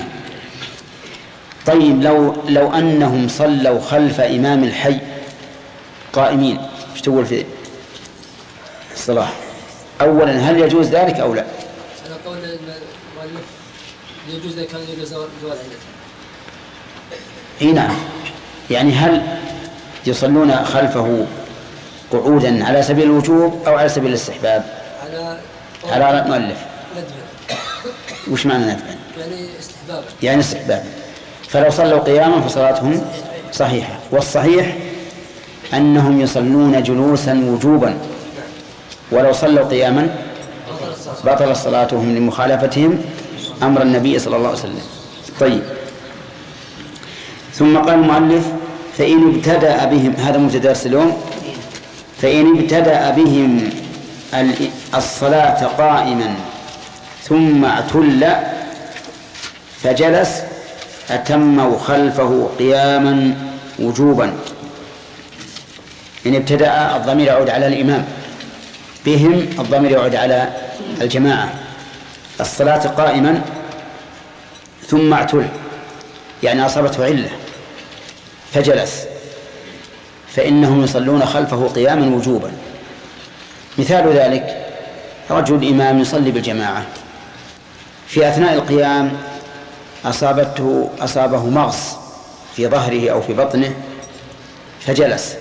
طيب، لو لو أنهم صلوا خلف إمام الحي قائمين، ايش تقول في الصلاة؟ أولا هل يجوز ذلك أو لا؟ أنا قول المؤلف يجوز إذا كان يجوز زوال علته. إيه نعم، يعني هل يصلون خلفه قعودا على سبيل الوجوب أو على سبيل الاستحباب؟ على على المؤلف ندبا. وش معنى ندبا؟ يعني استحبابا. يعني استحبابا. فلو صلوا قياما فصلاتهم صحيحة، والصحيح أنهم يصلون جلوسا وجوبا، ولو صلوا قياما بطل صلاتهم لمخالفتهم أمر النبي صلى الله عليه وسلم. طيب، ثم قال المؤلف: فإن ابتدأ بهم، هذا مبتدأ اليوم، فإن ابتدأ بهم الصلاة قائما ثم اعتل فجلس أتموا خلفه قياما وجوبا. إن ابتدأ الضمير يعود على الإمام، بهم الضمير يعود على الجماعة. الصلاة قائما ثم اعتل، يعني أصابته علة فجلس، فإنهم يصلون خلفه قياما وجوبا. مثال ذلك رجل إمام يصلي بالجماعة، في أثناء القيام أصابته أصابه مغص في ظهره أو في بطنه فجلس،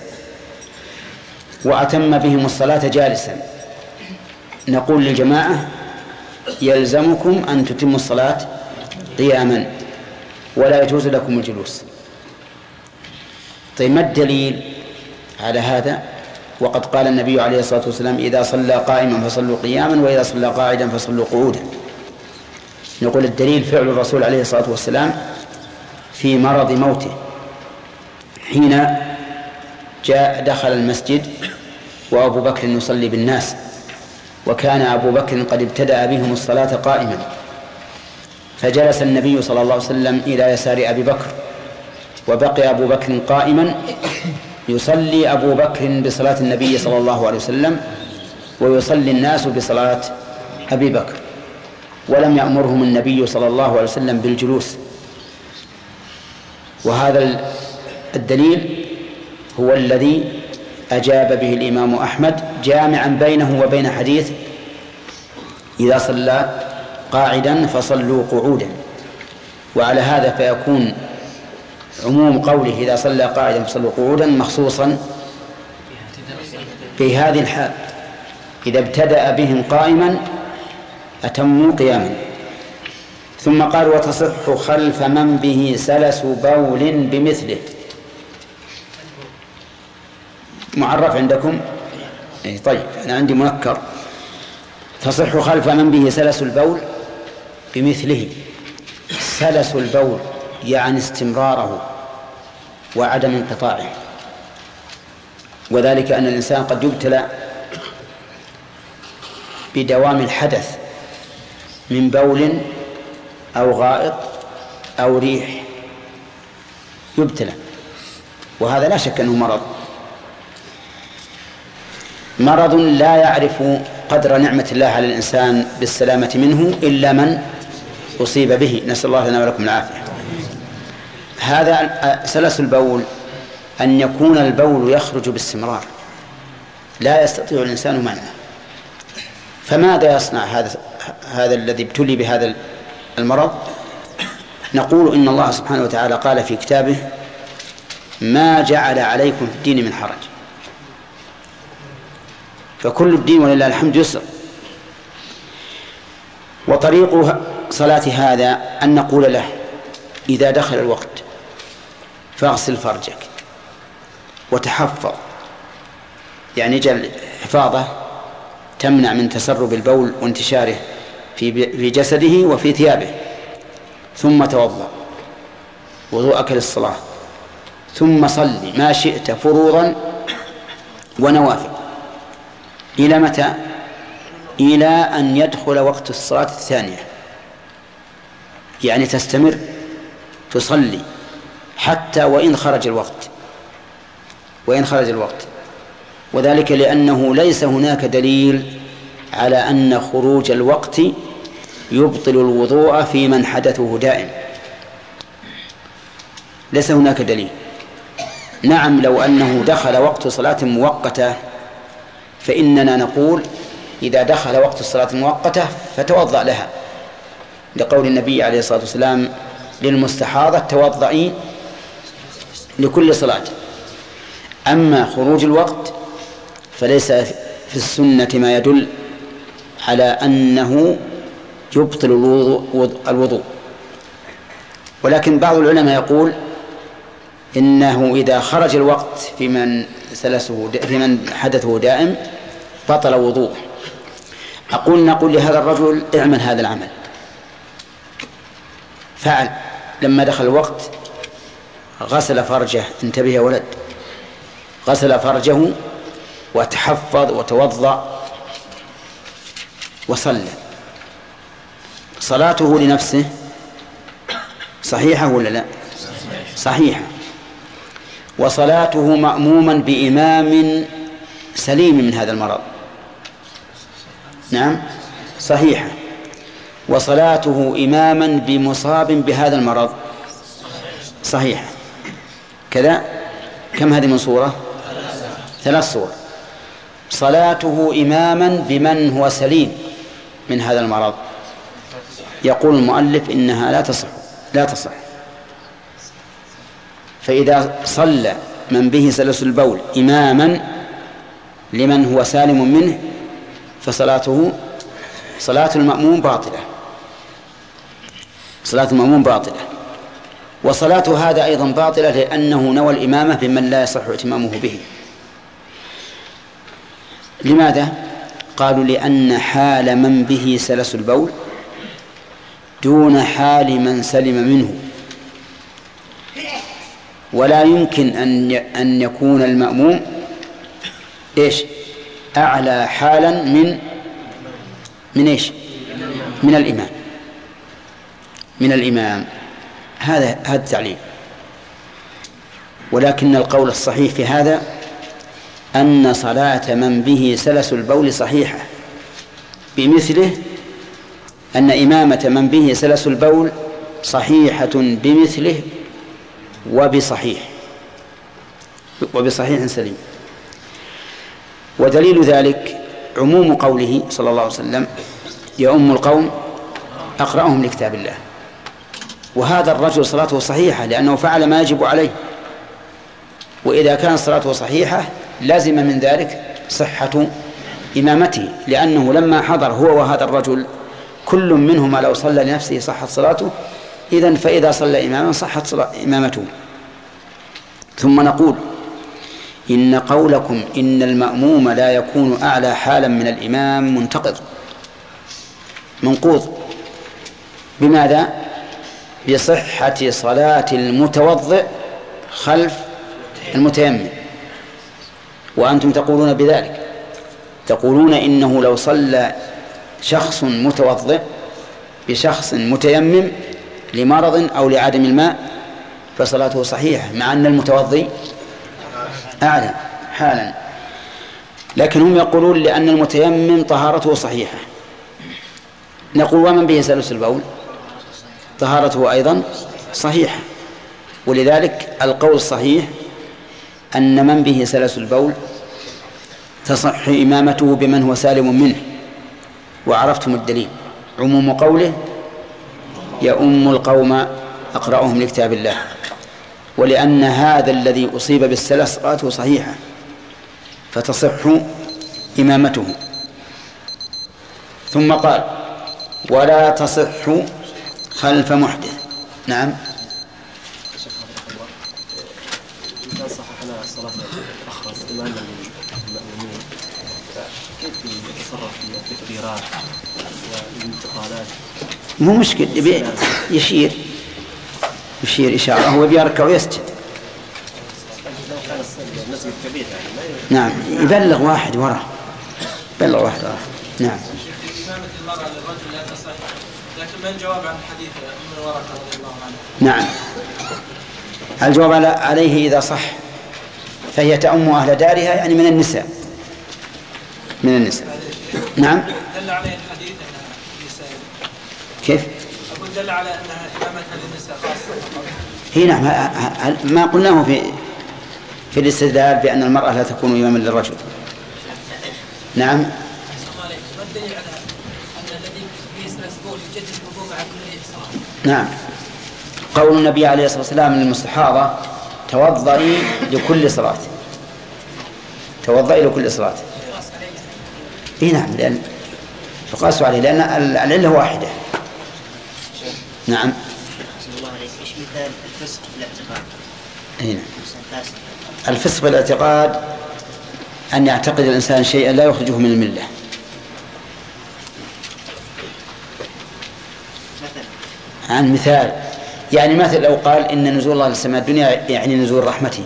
وأتم بهم الصلاة جالسا. نقول للجماعة: يلزمكم أن تتموا الصلاة قياما ولا يجوز لكم الجلوس. طيب، ما الدليل على هذا؟ وقد قال النبي عليه الصلاة والسلام: إذا صلى قائما فصلوا قياما وإذا صلى قاعدا فصلوا قعودا. نقول الدليل فعل الرسول عليه الصلاة والسلام في مرض موته، حين جاء دخل المسجد وأبو بكر يصلي بالناس، وكان أبو بكر قد ابتدأ بهم الصلاة قائما، فجلس النبي صلى الله عليه وسلم إلى يسار أبي بكر، وبقي أبو بكر قائما يصلي أبو بكر بصلاة النبي صلى الله عليه وسلم ويصلي الناس بصلاة أبي بكر، ولم يأمرهم النبي صلى الله عليه وسلم بالجلوس. وهذا الدليل هو الذي أجاب به الإمام أحمد جامعا بينه وبين حديث إذا صلى قاعدا فصلوا قعودا. وعلى هذا فيكون عموم قوله إذا صلى قاعدا فصلوا قعودا مخصوصا في هذه الحال، إذا ابتدأ بهم قائما أتموا قياما. ثم قال وتصح خلف من به سلس بول بمثله. معرف عندكم؟ أي طيب، أنا عندي منكر. تصح خلف من به سلس البول بمثله. سلس البول يعني استمراره وعدم انقطاعه، وذلك أن الإنسان قد يبتلى بدوام الحدث من بول أو غائط أو ريح، يبتلى، وهذا لا شك أنه مرض مرض لا يعرف قدر نعمة الله على الإنسان بالسلامة منه إلا من أصيب به، نسأل الله لنا ولكم العافية. هذا سلس البول أن يكون البول يخرج باستمرار لا يستطيع الإنسان منعه. فماذا يصنع هذا هذا الذي ابتلي بهذا المرض؟ نقول إن الله سبحانه وتعالى قال في كتابه ما جعل عليكم في الدين من حرج، فكل الدين ولله الحمد يسر. وطريق صلاة هذا أن نقول له إذا دخل الوقت فاغسل فرجك وتحفظ، يعني جل حفاظة تمنع من تسرب البول وانتشاره في جسده وفي ثيابه، ثم توضأ وضوءك للصلاة، ثم صل ما شئت فروضا ونوافل. إلى متى؟ إلى أن يدخل وقت الصلاة الثانية، يعني تستمر تصلي حتى وإن خرج الوقت وإن خرج الوقت وذلك لأنه ليس هناك دليل على أن خروج الوقت يبطل الوضوء في من حدثه دائم، ليس هناك دليل. نعم لو أنه دخل وقت صلاة مؤقتة فإننا نقول إذا دخل وقت الصلاة المؤقتة فتوضأ لها، لقول النبي عليه الصلاة والسلام للمستحاضة توضئي لكل صلاة. أما خروج الوقت فليس في السنة ما يدل على أنه يبطل الوضوء، ولكن بعض العلماء يقول إنه إذا خرج الوقت في من سلسه في من حدثه دائم بطل وضوءه. أقول نقول لهذا الرجل اعمل هذا العمل، فعل. لما دخل الوقت غسل فرجه، انتبه يا ولد، غسل فرجه وتحفظ وتوضأ وصلى. صلاته لنفسه صحيحة ولا لا؟ صحيحة. وصلاته مأموما بإمام سليم من هذا المرض، نعم صحيحة. وصلاته إماما بمصاب بهذا المرض صحيحة. كذا كم هذه من صورة؟ ثلاث صور. صلاته إماما بمن هو سليم من هذا المرض، يقول المؤلف إنها لا تصح لا تصح. فإذا صلى من به سلس البول إماما لمن هو سالم منه فصلاته صلاة المأموم باطلة، صلاة المأموم باطلة. وصلاة هذا أيضا باطلة لأنه نوى الإمامة بمن لا يصح اتمامه به. لماذا؟ قالوا لأن حال من به سلس البول دون حال من سلم منه، ولا يمكن أن أن يكون المأموم إيش أعلى حالا من من إيش من الإمام من الإمام هذا هذا التعليل. ولكن القول الصحيح في هذا أن صلاة من به سلس البول صحيحة، بمثله أن إمامة من به سلس البول صحيحة بمثله وبصحيح وبصحيح سليم. ودليل ذلك عموم قوله صلى الله عليه وسلم يؤم القوم أقرأهم لكتاب الله. وهذا الرجل صلاته صحيحة لأنه فعل ما يجب عليه، وإذا كانت صلاته صحيحة لازم من ذلك صحة إمامته، لأنه لما حضر هو وهذا الرجل كل منهما لو صلى لنفسه صحت صلاته، إذن فإذا صلى إماما صحت إمامته. ثم نقول إن قولكم إن المأموم لا يكون أعلى حالا من الإمام منتقض منقوض. بماذا؟ بصحة صلاة المتوضئ خلف المتيمم. وأنتم تقولون بذلك، تقولون إنه لو صلى شخص متوضئ بشخص متيمم لمرض أو لعدم الماء فصلاته صحيحة، مع أن المتوضئ أعلى حالا. لكن هم يقولون لأن المتيمم طهارته صحيحة. نقول ومن به سلس البول طهارته أيضا صحيحة. ولذلك القول الصحيح أن من به سلس البول تصح إمامته بمن هو سالم منه. وعرفتم الدليل، عموم قوله يؤم القوم أقرأهم لكتاب الله، ولأن هذا الذي أصيب بالسلس صلاته صحيحة فتصح إمامته. ثم قال ولا تصح خلف محدث. نعم. إذا صححنا الصلاة الأخرى استماما للمأمومين كيف يتصرف في التكبيرات والانتقالات؟ مو مشكل، يشير يشير إشارة، هو بيركع ويسجد. نعم يبلغ واحد وراه، يبلغ واحد وراه. نعم. إمامة المرأة للرجل لا تصح، لكن ما الجواب عن حديث ابن ورقة رضي الله عنه؟ نعم الجواب عليه إذا صح فهي تأم أهل دارها، يعني من النساء من النساء. نعم. دل عليه الحديث أنها نساء. كيف؟ أقول دل على أنها إمامتها للنساء خاصة. هي نعم، ما قلناه في في الاستدلال بأن المرأة لا تكون إماما للرجل. نعم. ما الدليل على أن الذي يسلس بول يجدد الوضوء مع كل صلاة؟ نعم، قول النبي عليه الصلاة والسلام للمستحاضة توضئي لكل صلاة، توضئي لكل صلاة. إيه نعم، لأن فقاسوا عليه لأن العلة واحدة. نعم. ايش مثال الفسق بالاعتقاد؟ اي نعم. الفسق بالاعتقاد أن يعتقد الإنسان شيئا لا يخرجه من الملة. عن مثال يعني مثل لو قال إن نزول الله للسماء الدنيا يعني نزول رحمته.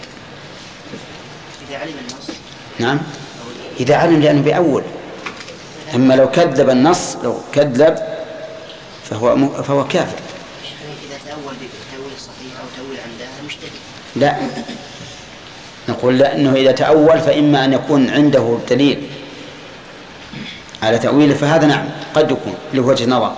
إذا علم النص. نعم إذا علم، لأنه بأول. أما لو كذب النص، لو كذب فهو م... فهو كافر. إذا تأول بتأويل الصحيح أو تأويل عندها مشترك. لا، نقول لأنه إذا تأول فإما أن يكون عنده دليل على تأويله، فهذا نعم قد يكون لوجه نظر.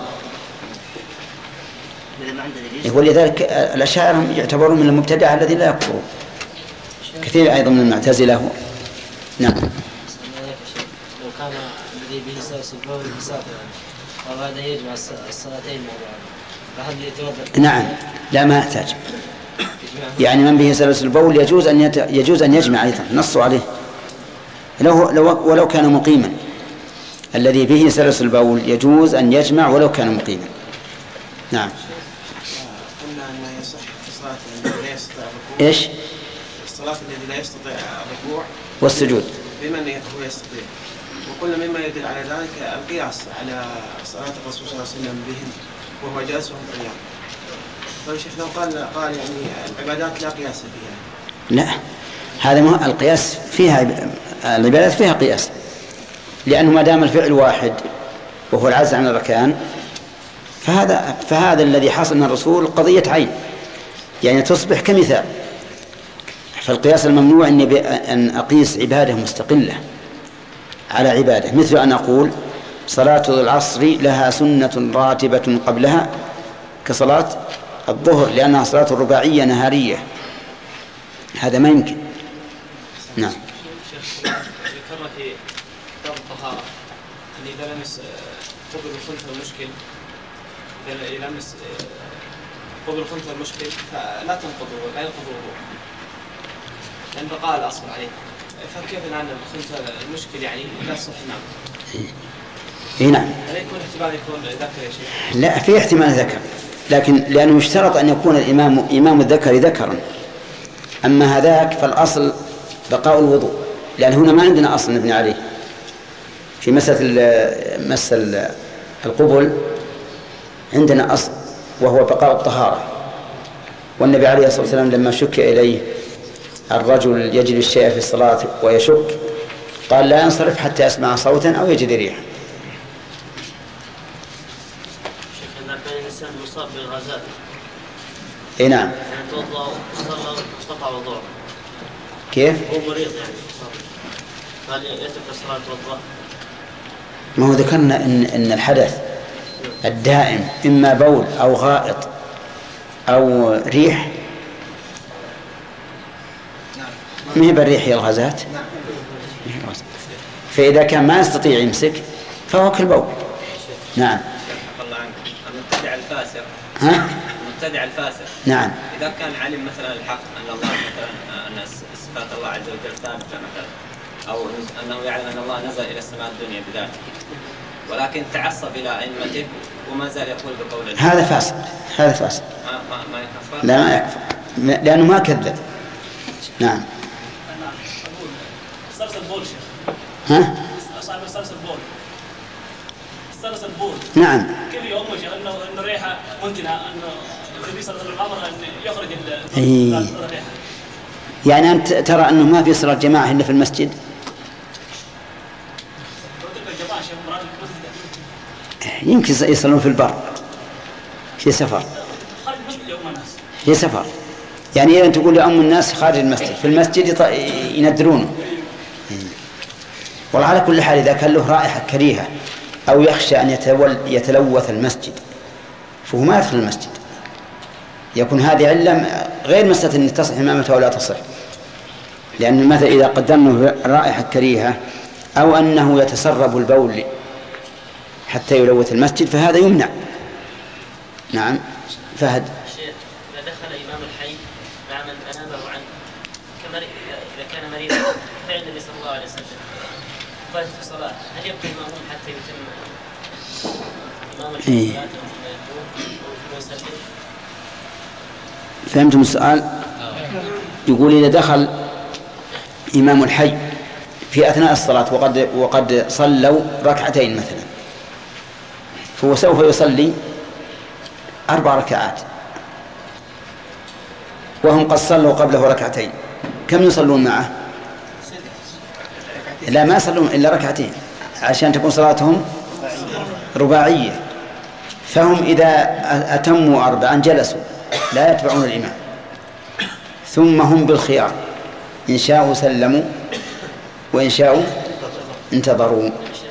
ولذلك الأشاعرة يعتبرون من المبتدعة الذين لا يكفرون، كثير أيضا من المعتزلة. نعم. لو كان الذي به سلس البول مسافر وهذا يجمع الصلاتين مع بعض، فهل يتوضأ؟ نعم، لا ما يحتاج. يعني من به سلس البول يجوز أن يت... يجوز أن يجمع أيضا، نصوا عليه لو... لو... ولو كان مقيما. الذي به سلس البول يجوز أن يجمع ولو كان مقيما. نعم. قلنا أنه يصح الصلاة الذي لا يستطيع الركوع. إيش؟ الصلاة الذي لا يستطيع الركوع والسجود. بمن هو يستطيع. وقلنا مما يدل على ذلك القياس على صلاة الرسول صلى الله عليه وسلم بهم وهو جالس وهم قيام. طيب شيخنا قال قال يعني العبادات لا قياس فيها. لا، هذا ما القياس فيها، العبادات فيها قياس، لأنه ما دام الفعل واحد وهو العجز عن الركان فهذا فهذا الذي حصل من الرسول قضية عين، يعني تصبح كمثال. فالقياس الممنوع أن أن أقيس عبادة مستقلة على عبادة، مثل أن أقول صلاة العصر لها سنة راتبة قبلها كصلاة الظهر لأنها صلاة رباعية نهارية، هذا ما يمكن. نعم. شيخ ذكرنا في كتاب الطهارة أن إذا لمس قبل الخنثى المشكل إذا لمس قبل الخنثى المشكل فلا تنقضه لا ينقضه الوضوء لأن بقاء الأصل عليه، فكيف أن الخنثى المشكل يعني لا يصح نعم؟ إيه نعم. هل يكون احتمال يكون ذكر يا شيخ؟ لا، في احتمال ذكر، لكن لأنه يشترط أن يكون الإمام إمام الذكر ذكرا، أما هذاك فالأصل بقاء الوضوء، لأن هنا ما عندنا أصل نبني عليه في مسألة مس القبل، عندنا أصل وهو بقاء الطهارة. والنبي عليه الصلاة والسلام لما شك إليه الرجل يجد الشيء في الصلاة ويشك قال لا ينصرف حتى يسمع صوتا أو يجد ريحا. شيخ كان الإنسان مصاب بالغازات. إيه نعم. يعني توضأ وصلى قطع وضوء. كيف؟ هو مريض يعني هل يترك الصلاة والضوء؟ ما هو ذكرنا إن إن الحدث الدائم إما بول أو غائط أو ريح، ما هي بالريح هي الغازات، فإذا كان ما يستطيع يمسك فهو كالبول. نعم. الله عنك المبتدع الفاسق. ها؟ المبتدع الفاسق. نعم. إذا كان علم مثلا الحق أن الله مثلا أن صفات الله عز وجل ثابتة مثلا، أو أنه يعلم أن الله نزل إلى السماء الدنيا بذاته، ولكن تعصب إلى أئمته وما زال يقول بقول الله، هذا فاسق. هذا فاسق. ما ما ما يكفر. لا ما يكفر لأنه ما كذب. نعم. سلسل بول شيخ. ها؟ صاحب سلسل بول. سلسل بول. نعم. كيف يوم شيخ إنه إنه ريحة ممكنة إنه النبي صلى الله عليه وسلم أمر أن يخرج الريحة. يعني أنت ترى أنه ما في صلاة جماعة إلا في المسجد؟ يمكن يصلون في البر في سفر في سفر يعني إذا تقول لأم الناس خارج المسجد، في المسجد يندرونه. والله على كل حال إذا كان له رائحة كريهة أو يخشى أن يتلوث المسجد فهو ما يدخل المسجد، يكون هذه علة غير مسألة أن تصح إمامته ولا تصح، لأن مثلا إذا قدمنا رائحة كريهة أو أنه يتسرب البول حتى يلوث المسجد فهذا يمنع. نعم. فهد. شيخ إذا دخل إمام الحي مع من أنابه عنه كمريض، إذا كان مريضا فعل النبي صلى الله عليه وسلم فاتت الصلاة، هل يبقى المأموم حتى يتم إمام الحي صلاته أو يسلم؟ فهمتم السؤال؟ يقول إذا دخل إمام الحي في أثناء الصلاة وقد وقد صلوا ركعتين مثلا، فهو سوف يصلي أربع ركعات وهم قد صلوا قبله ركعتين، كم يصلون معه؟ لا، ما يصلون إلا ركعتين عشان تكون صلاتهم رباعية، فهم إذا أتموا أربعا جلسوا لا يتبعون الإمام، ثم هم بالخيار إن شاءوا سلموا وإن شاءوا انتظروا.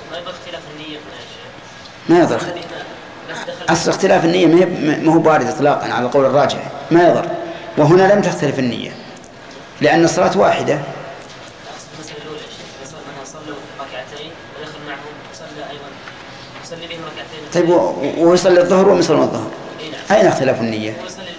ما يضر. أصل اختلاف النية ما هو بارد إطلاقا على القول الراجح، ما يضر. وهنا لم تختلف النية لأن الصلاة واحدة. طيب ويصلي الظهر ويصلي الظهر، أين اختلاف النية؟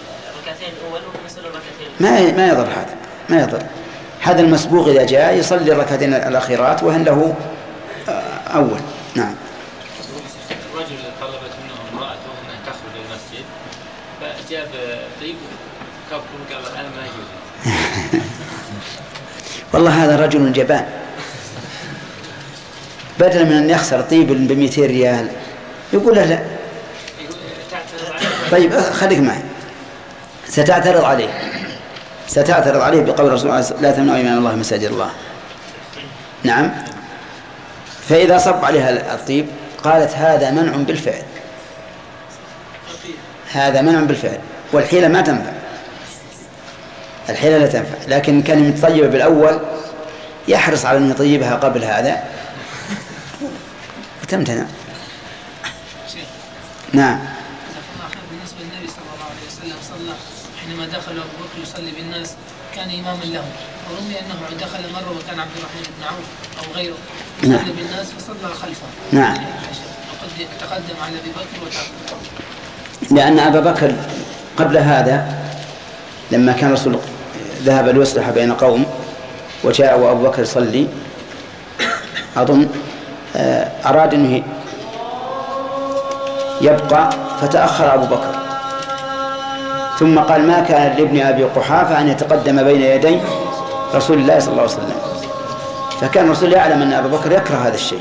ما ما يضر هذا، ما يضر. هذا المسبوق إذا جاء يصلي الركعتين الأخيرات وهن له أول. نعم. الرجل طلبت منه امرأته أن تخرج المسجد فأجاب طيب كابكم قال أنا ما أجوز. والله هذا رجل جبان، بدلا من أن يخسر طيب بمئتين ريال يقول له لا. طيب خليك معي، ستعترض عليه ستعترض عليه بقول رسول الله لا تمنعوا إمام الله مساجد الله. نعم. فإذا صب عليها الطيب قالت هذا منع بالفعل، هذا منع بالفعل، والحيلة ما تنفع، الحيلة لا تنفع، لكن كان متطيبة بالأول يحرص على أن يطيبها قبل هذا وتمتنع. شيخ. نعم. بالنسبة للنبي صلى الله عليه وسلم دخل أبو بكر يصلي بالناس كان إماما له، ورمي أنه دخل مرة وكان عبد الرحمن بن عوف أو غيره يصلي نعم. بالناس فصلى خلفه. نعم. وقد تقدم على أبي بكر وتأخر. لأن أبا بكر قبل هذا لما كان رسول ذهب ليصلح بين قوم وجاء وأبو بكر يصلي أظن أراد أنه يبقى فتأخر أبو بكر، ثم قال ما كان لابن أبي قحافة أن يتقدم بين يدي رسول الله صلى الله عليه وسلم، فكان الرسول يعلم أن أبو بكر يكره هذا الشيء.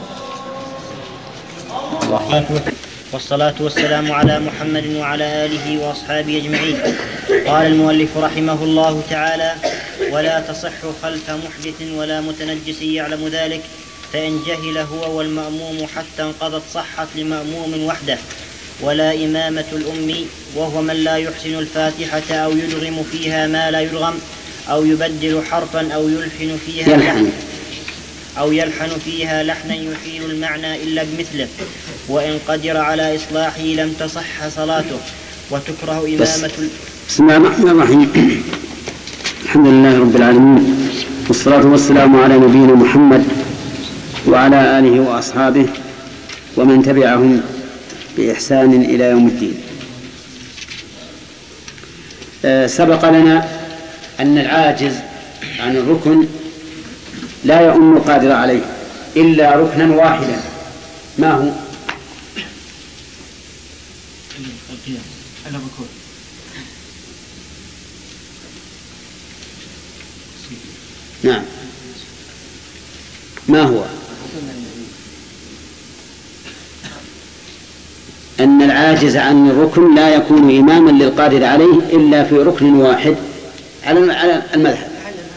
الله. والصلاة والسلام على محمد وعلى آله وأصحابه أجمعين. قال المؤلف رحمه الله تعالى: ولا تصح خلف محدث ولا متنجس يعلم ذلك، فإن جهل هو والمأموم حتى انقضت صحت لمأموم وحده. ولا إمامة الأم وهو من لا يحسن الفاتحة أو يدغم فيها ما لا يدغم أو يبدل حرفا أو يلحن فيها يلحن أو يلحن فيها لحنا يحيل المعنى إلا بمثله، وإن قدر على إصلاحه لم تصح صلاته. وتكره إمامة. بسم الله الرحمن الرحيم. الحمد لله رب العالمين، والصلاة والسلام على نبينا محمد وعلى آله وأصحابه ومن تبعهم بإحسان إلى يوم الدين. أه سبق لنا أن العاجز عن الركن لا يؤم القادر عليه إلا ركنا واحدا. ما هو؟ نعم. ما هو؟ أن العاجز عن الركن لا يكون إماما للقادر عليه إلا في ركن واحد على المذهب.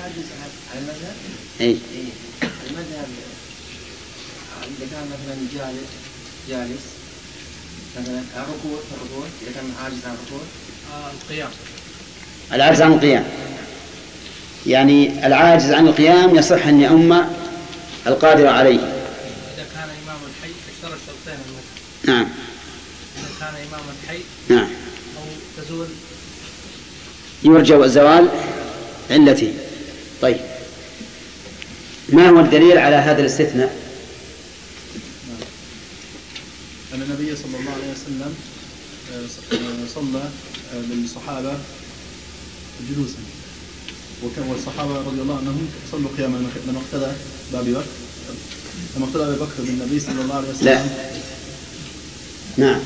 أي. المذهب إذا كان مثلا جالس جالس مثلا الركوع الركوع إذا كان عاجز عن الركوع القيام. العاجز عن القيام يعني العاجز عن القيام يصح أن يؤم القادر عليه. إذا كان إمام الحي اشترى الشرطين المذهب. نعم. إذا كان إمام الحي نعم. أو تزول يرجى الزوال علته. طيب، ما هو الدليل على هذا الاستثناء؟ أن النبي صلى الله عليه وسلم صلى للصحابة جلوسا، وكان الصحابة رضي الله عنهم صلوا قياما لما اقتدى بأبي بكر لما اقتدى أبي بكر بالنبي صلى الله عليه وسلم. لا. نعم.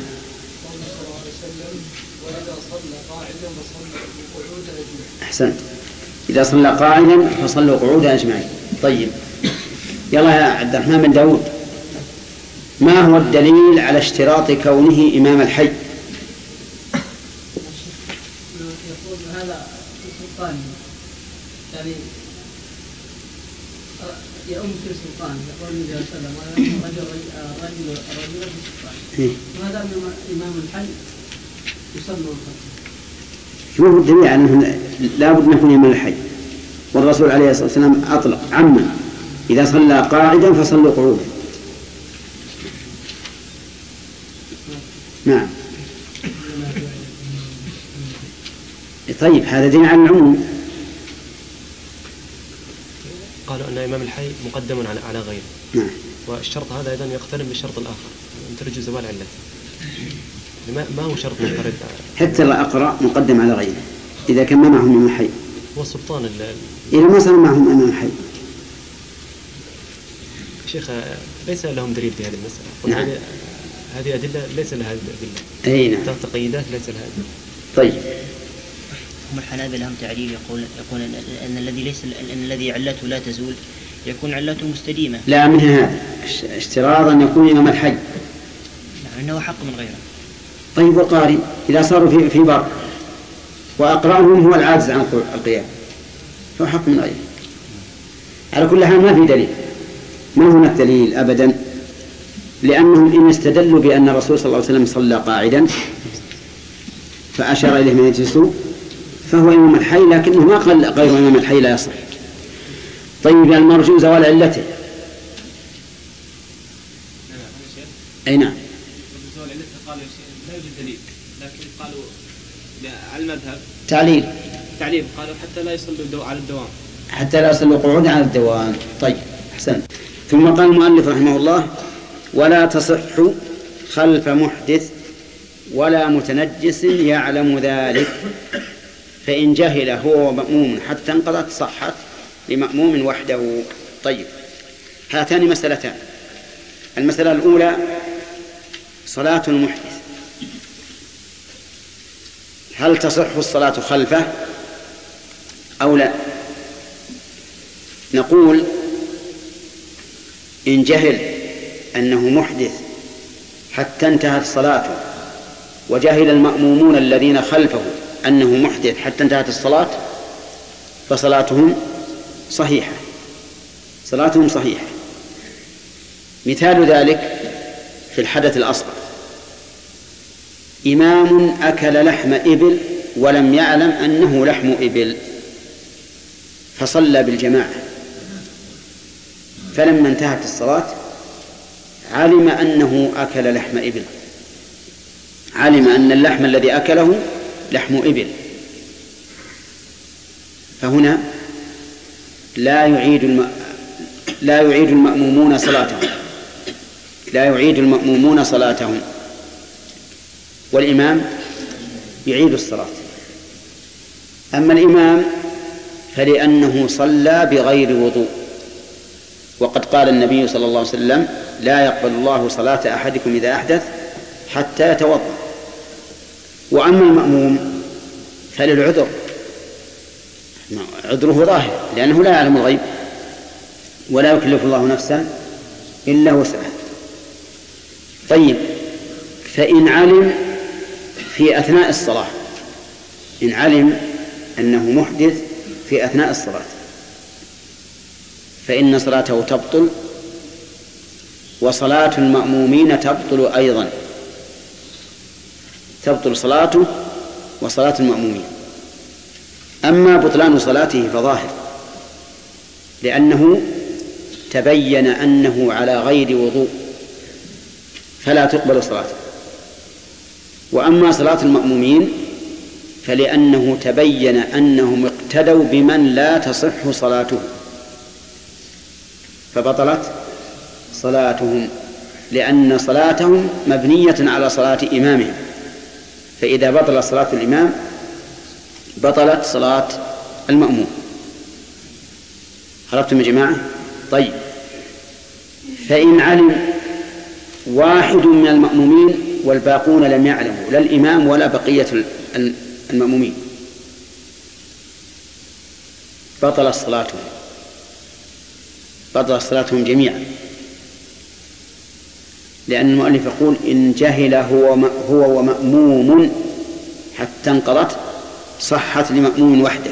وإذا صلى قاعدا فصلى قعودا أجمعين. أحسنت. إذا صلى قاعدا فصلوا قعودا أجمعين. طيب، يلا يا عبد الرحمن بن داود، ما هو الدليل على اشتراط كونه إمام الحي؟ يقول هذا سلطان، يعني يؤم في السلطان، يقول النبي صلى الله عليه وسلم رجل رجل رجل بالسلطان، ما دام إمام الحي يصلوا الخلف. ما هو الدليل على أنه لا بد أن يكون إمام الحي؟ والرسول عليه الصلاة والسلام أطلق عما إذا صلى قاعدا فصلوا قعودا. نعم. طيب، هذا دين على العموم. قالوا أن إمام الحي مقدم على على غيره. نعم. والشرط هذا أيضا يقترن بالشرط الآخر أن ترجو زوال علته. ما ما هو شرط منفرد؟ حتى الأقرأ مقدم على غيره إذا كان ما معهم إمام الحي. هو سلطان إذا ما صار معهم إمام الحي. شيخ، ليس لهم دليل في هذه المسألة. نعم. هذه أدلة ليس لها أدلة. أي نعم. تقييدات ليس لها أدلة. طيب. هم الحنابلة لهم تعليل، يقول يقول أن الذي ليس أن الذي علته لا تزول يكون علته مستديمة. لا، من هذا اشتراط أن يكون إمام الحي. نعم، إنه حق من غيره. طيب، والقارئ إذا صاروا في في بر وأقرأهم هو العاجز عن القيام فهو حق من غيره. على كل حال ما في دليل، ما هناك دليل أبدا، لأنهم إن استدلوا بأن الرسول صلى الله عليه وسلم صلى قاعدا فأشار إليه من يجلسوا فهو إمام الحي، لكنه ما قال غير إمام الحي لا يصح. طيب، المرجو زوال علته. أي نعم. زوال علته قالوا لا يوجد دليل، لكن قالوا على المذهب تعليل تعليل قالوا حتى لا يصلوا على الدوام، حتى لا يصلوا قعودا على الدوام. طيب أحسن. ثم قال المؤلف رحمه الله: ولا تصح خلف محدث ولا متنجس يعلم ذلك، فإن جهل هو ومأموم حتى انقضت صحت لمأموم وحده. طيب، هاتان مسألتان. المسألة الأولى صلاة المحدث، هل تصح الصلاة خلفه أو لا؟ نقول إن جهل أنه محدث حتى انتهت صلاته، وجهل المأمومون الذين خلفه أنه محدث حتى انتهت الصلاة، فصلاتهم صحيحة، صلاتهم صحيحة. مثال ذلك في الحدث الأصغر: إمام أكل لحم إبل ولم يعلم أنه لحم إبل فصلى بالجماعة، فلما انتهت الصلاة علم أنه أكل لحم إبل، علم أن اللحم الذي أكله لحم إبل، فهنا لا يعيد الم... لا يعيد المأمومون صلاتهم، لا يعيد المأمومون صلاتهم، والإمام يعيد الصلاة. أما الإمام فلأنه صلى بغير وضوء، وقد قال النبي صلى الله عليه وسلم: لا يقبل الله صلاة أحدكم إذا أحدث حتى يتوضأ. وأما المأموم فللعذر، عذره ظاهر لأنه لا يعلم الغيب، ولا يكلف الله نفسا إلا وسعها. طيب، فإن علم في أثناء الصلاة، إن علم أنه محدث في أثناء الصلاة فإن صلاته تبطل، وصلاة المأمومين تبطل أيضا، تبطل صلاته وصلاة المأمومين. أما بطلان صلاته فظاهر، لأنه تبين أنه على غير وضوء فلا تقبل صلاته. وأما صلاة المأمومين فلأنه تبين أنهم اقتدوا بمن لا تصح صلاته فبطلت صلاتهم، لأن صلاتهم مبنية على صلاة إمامهم، فإذا بطل صلاة الإمام بطلت صلاة المأموم. عرفتم يا جماعة؟ طيب، فإن علم واحد من المأمومين والباقون لم يعلموا، لا الإمام ولا بقية المأمومين، بطل صلاتهم، بطل صلاتهم جميعا، لأن المؤلف يقول: إن جهل هو هو ومأموم حتى انقضت صحت لمأموم وحده.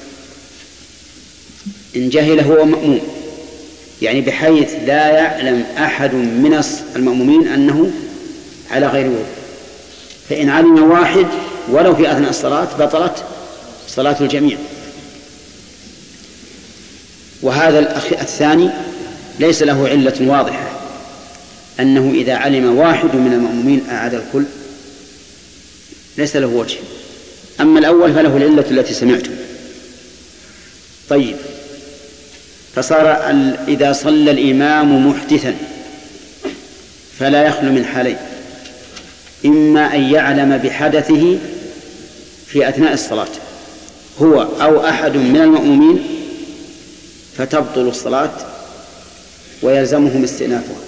إن جهل هو مأموم يعني بحيث لا يعلم أحد من المأمومين أنه على غير وضوء، فإن علم واحد ولو في أثناء الصلاة بطلت صلاة الجميع. وهذا الثاني ليس له علة واضحة، أنه إذا علم واحد من المأمومين أعاد الكل، ليس له وجه. أما الأول فله العلة التي سمعتم. طيب، فصار إذا صلى الإمام محدثا فلا يخلو من حالين: إما أن يعلم بحدثه في أثناء الصلاة هو أو أحد من المأمومين فتبطل الصلاة ويلزمهم استئنافها،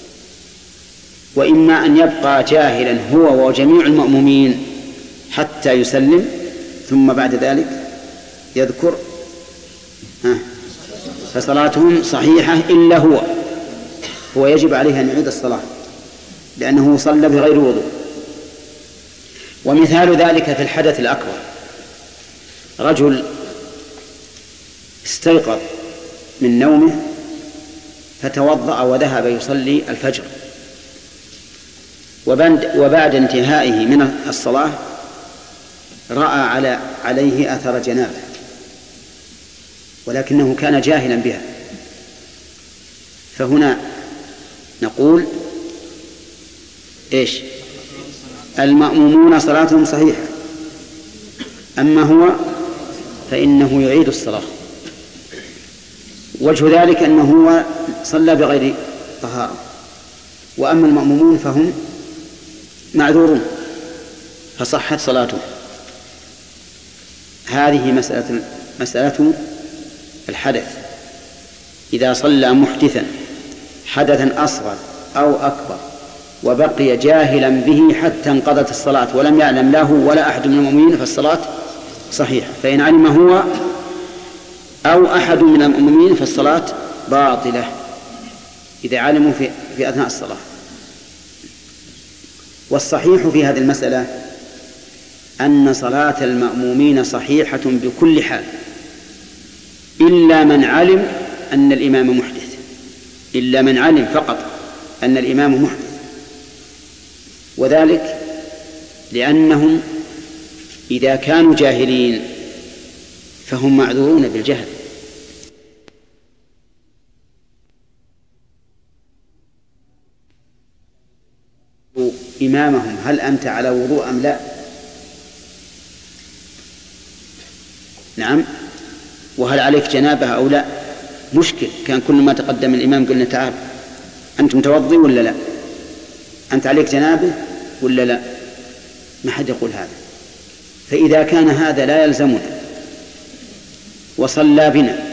وإما أن يبقى جاهلا هو وجميع المأمومين حتى يسلم ثم بعد ذلك يذكر ها فصلاتهم صحيحة إلا هو هو يجب عليه أن يعيد الصلاة لأنه صلى بغير وضوء. ومثال ذلك في الحدث الأكبر: رجل استيقظ من نومه فتوضأ وذهب يصلي الفجر، وبعد انتهائه من الصلاة رأى على عليه أثر جنابه ولكنه كان جاهلا بها، فهنا نقول إيش؟ المأمومون صلاتهم صحيحة، أما هو فإنه يعيد الصلاة. وجه ذلك أنه هو صلى بغير طهارة، وأما المأمومون فهم معذورون فصحت صلاته. هذه مسألة مسألة الحدث. إذا صلى محدثا حدثا أصغر أو أكبر وبقي جاهلا به حتى انقضت الصلاة ولم يعلم له ولا أحد من المؤمنين فالصلاة صحيحة، فإن علم هو أو أحد من المؤمنين فالصلاة باطلة إذا علموا في, في أثناء الصلاة. والصحيح في هذه المسألة أن صلاة المأمومين صحيحة بكل حال إلا من علم أن الإمام محدث، إلا من علم فقط أن الإمام محدث، وذلك لأنهم إذا كانوا جاهلين فهم معذورون بالجهل. إمامهم هل أنت على وضوء أم لا؟ نعم. وهل عليك جنابة أو لا؟ مشكل. كان كل ما تقدم الإمام قلنا تعال أنت متوضي ولا لا؟ أنت عليك جنابة ولا لا؟ ما حد يقول هذا. فإذا كان هذا لا يلزمنا وصلى بنا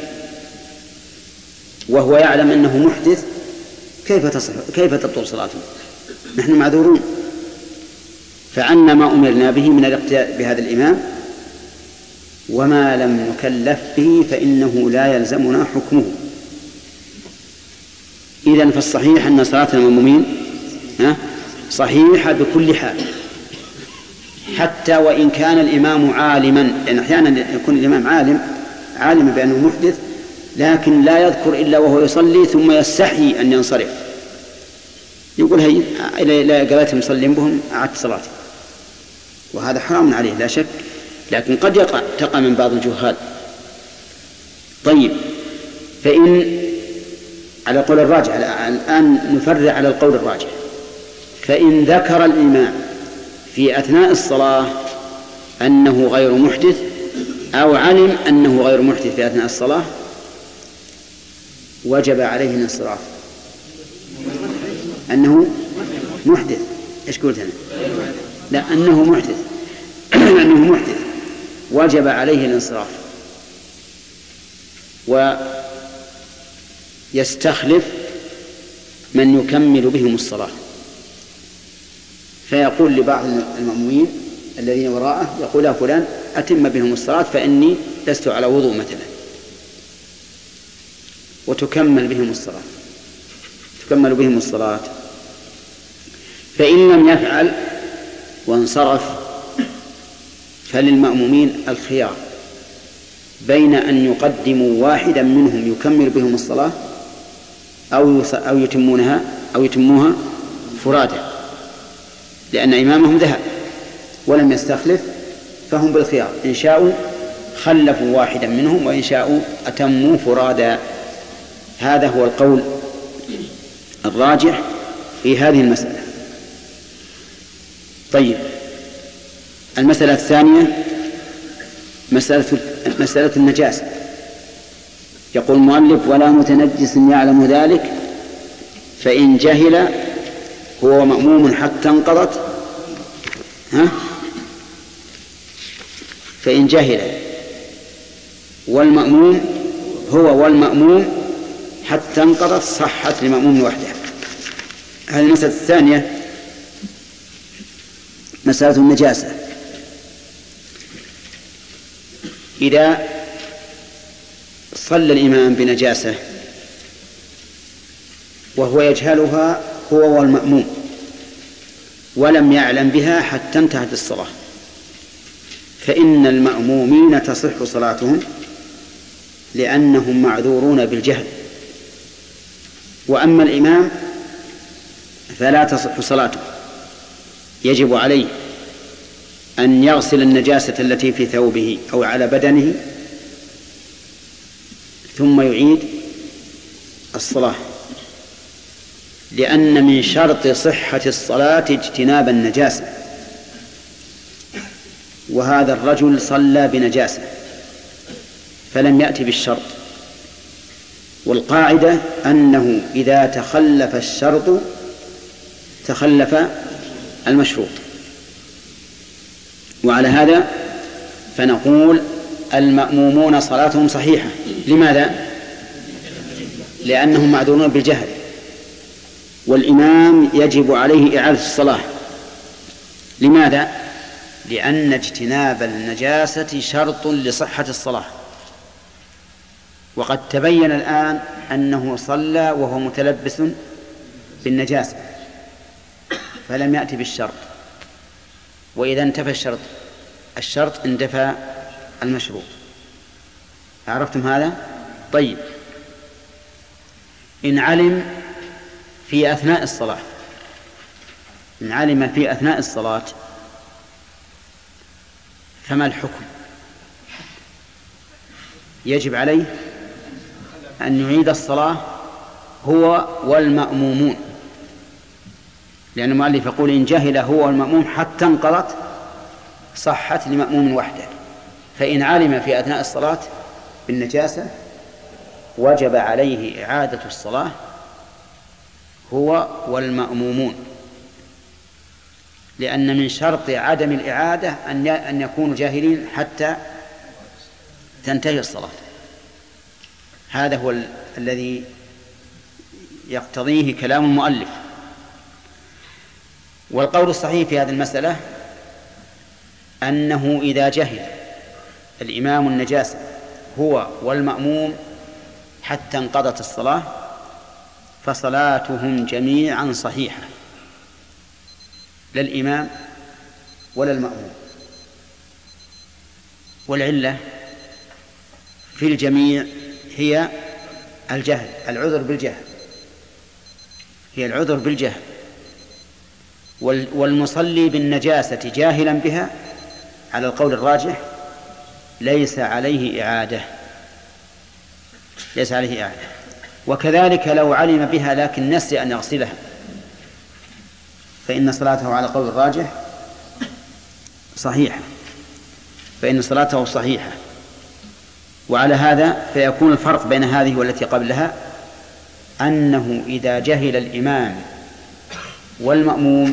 وهو يعلم أنه محدث كيف تصح كيف تبطل صلاته؟ نحن معذورون. فعنا ما أمرنا به من الاقتداء بهذا الإمام، وما لم نكلف به فإنه لا يلزمنا حكمه. إذن فالصحيح أن صلاة المأمومين صحيحة بكل حال، حتى وإن كان الإمام عالما، لأن أحيانا يكون الإمام عالم عالم بأنه محدث لكن لا يذكر إلا وهو يصلي ثم يستحي أن ينصرف، يقول هي إلى قالت مصلين بهم أعدت صلاتي، وهذا حرام عليه لا شك، لكن قد يقع تقع من بعض الجهال. طيب، فإن على قول الراجح الآن نفرع على القول الراجح، فإن ذكر الإمام في أثناء الصلاة أنه غير محدث أو علم أنه غير محدث في أثناء الصلاة وجب عليه الانصراف. أنه محدث، إيش قلت أنا؟ لا، أنه محدث أنه محدث وجب عليه الانصراف ويستخلف من يكمل بهم الصلاة، فيقول لبعض المأمومين الذين وراءه يقول يا فلان أتم بهم الصلاة فإني لست على وضوء مثلا، وتكمل بهم الصلاة تكمل بهم الصلاة. فإن لم يفعل وانصرف فللمأمومين الخيار بين أن يقدموا واحدا منهم يكمل بهم الصلاة أو أو يتمونها أو يتموها فرادا، لأن إمامهم ذهب ولم يستخلف، فهم بالخيار، إن شاءوا خلفوا واحدا منهم وإن شاءوا أتموا فرادا. هذا هو القول الراجح في هذه المسألة. طيب، المسألة الثانية مسألة مسألة النجاسة. يقول المؤلف ولا متنجس يعلم ذلك فإن جهل هو مأموم حتى انقضت ها فإن جهل والمأموم هو والمأموم حتى انقضت صحت لمأموم وحده. هذه المسألة الثانية مسألة النجاسة. إذا صلى الإمام بنجاسة وهو يجهلها هو والمأموم ولم يعلم بها حتى انتهت الصلاة، فإن المأمومين تصح صلاتهم لأنهم معذورون بالجهل، وأما الإمام فلا تصح صلاته، يجب عليه أن يغسل النجاسة التي في ثوبه أو على بدنه ثم يعيد الصلاة، لأن من شرط صحة الصلاة اجتناب النجاسة، وهذا الرجل صلى بنجاسة فلم يأتي بالشرط. والقاعدة أنه إذا تخلف الشرط تخلف المشروط. وعلى هذا فنقول المأمومون صلاتهم صحيحة. لماذا؟ لأنهم معذورون بالجهل، والإمام يجب عليه إعادة الصلاة. لماذا؟ لأن اجتناب النجاسة شرط لصحة الصلاة، وقد تبين الآن أنه صلى وهو متلبس بالنجاسة فلم يأتي بالشرط، وإذا انتفى الشرط الشرط اندفى المشروط. عرفتم هذا؟ طيب، إن علم في أثناء الصلاة إن علم في أثناء الصلاة فما الحكم؟ يجب عليه أن يعيد الصلاة هو والمأمومون، لأن المؤلف يقول إن جهل هو والمأموم حتى انقضت صحت لمأموم وحده. فإن علم في أثناء الصلاة بالنجاسة وجب عليه إعادة الصلاة هو والمأمومون، لأن من شرط عدم الإعادة أن يكونوا جاهلين حتى تنتهي الصلاة. هذا هو ال- الذي يقتضيه كلام المؤلف. والقول الصحيح في هذه المسألة أنه إذا جهل الإمام النجاسة هو والمأموم حتى انقضت الصلاة فصلاتهم جميعا صحيحة، لا الإمام ولا المأموم. والعلة في الجميع هي الجهل، العذر بالجهل، هي العذر بالجهل. والمصلي بالنجاسة جاهلا بها على القول الراجح ليس عليه إعادة ليس عليه إعادة وكذلك لو علم بها لكن نسي أن يغسلها فإن صلاته على قول الراجح صحيحة فإن صلاته صحيحة. وعلى هذا فيكون الفرق بين هذه والتي قبلها أنه إذا جهل الإمام والمأموم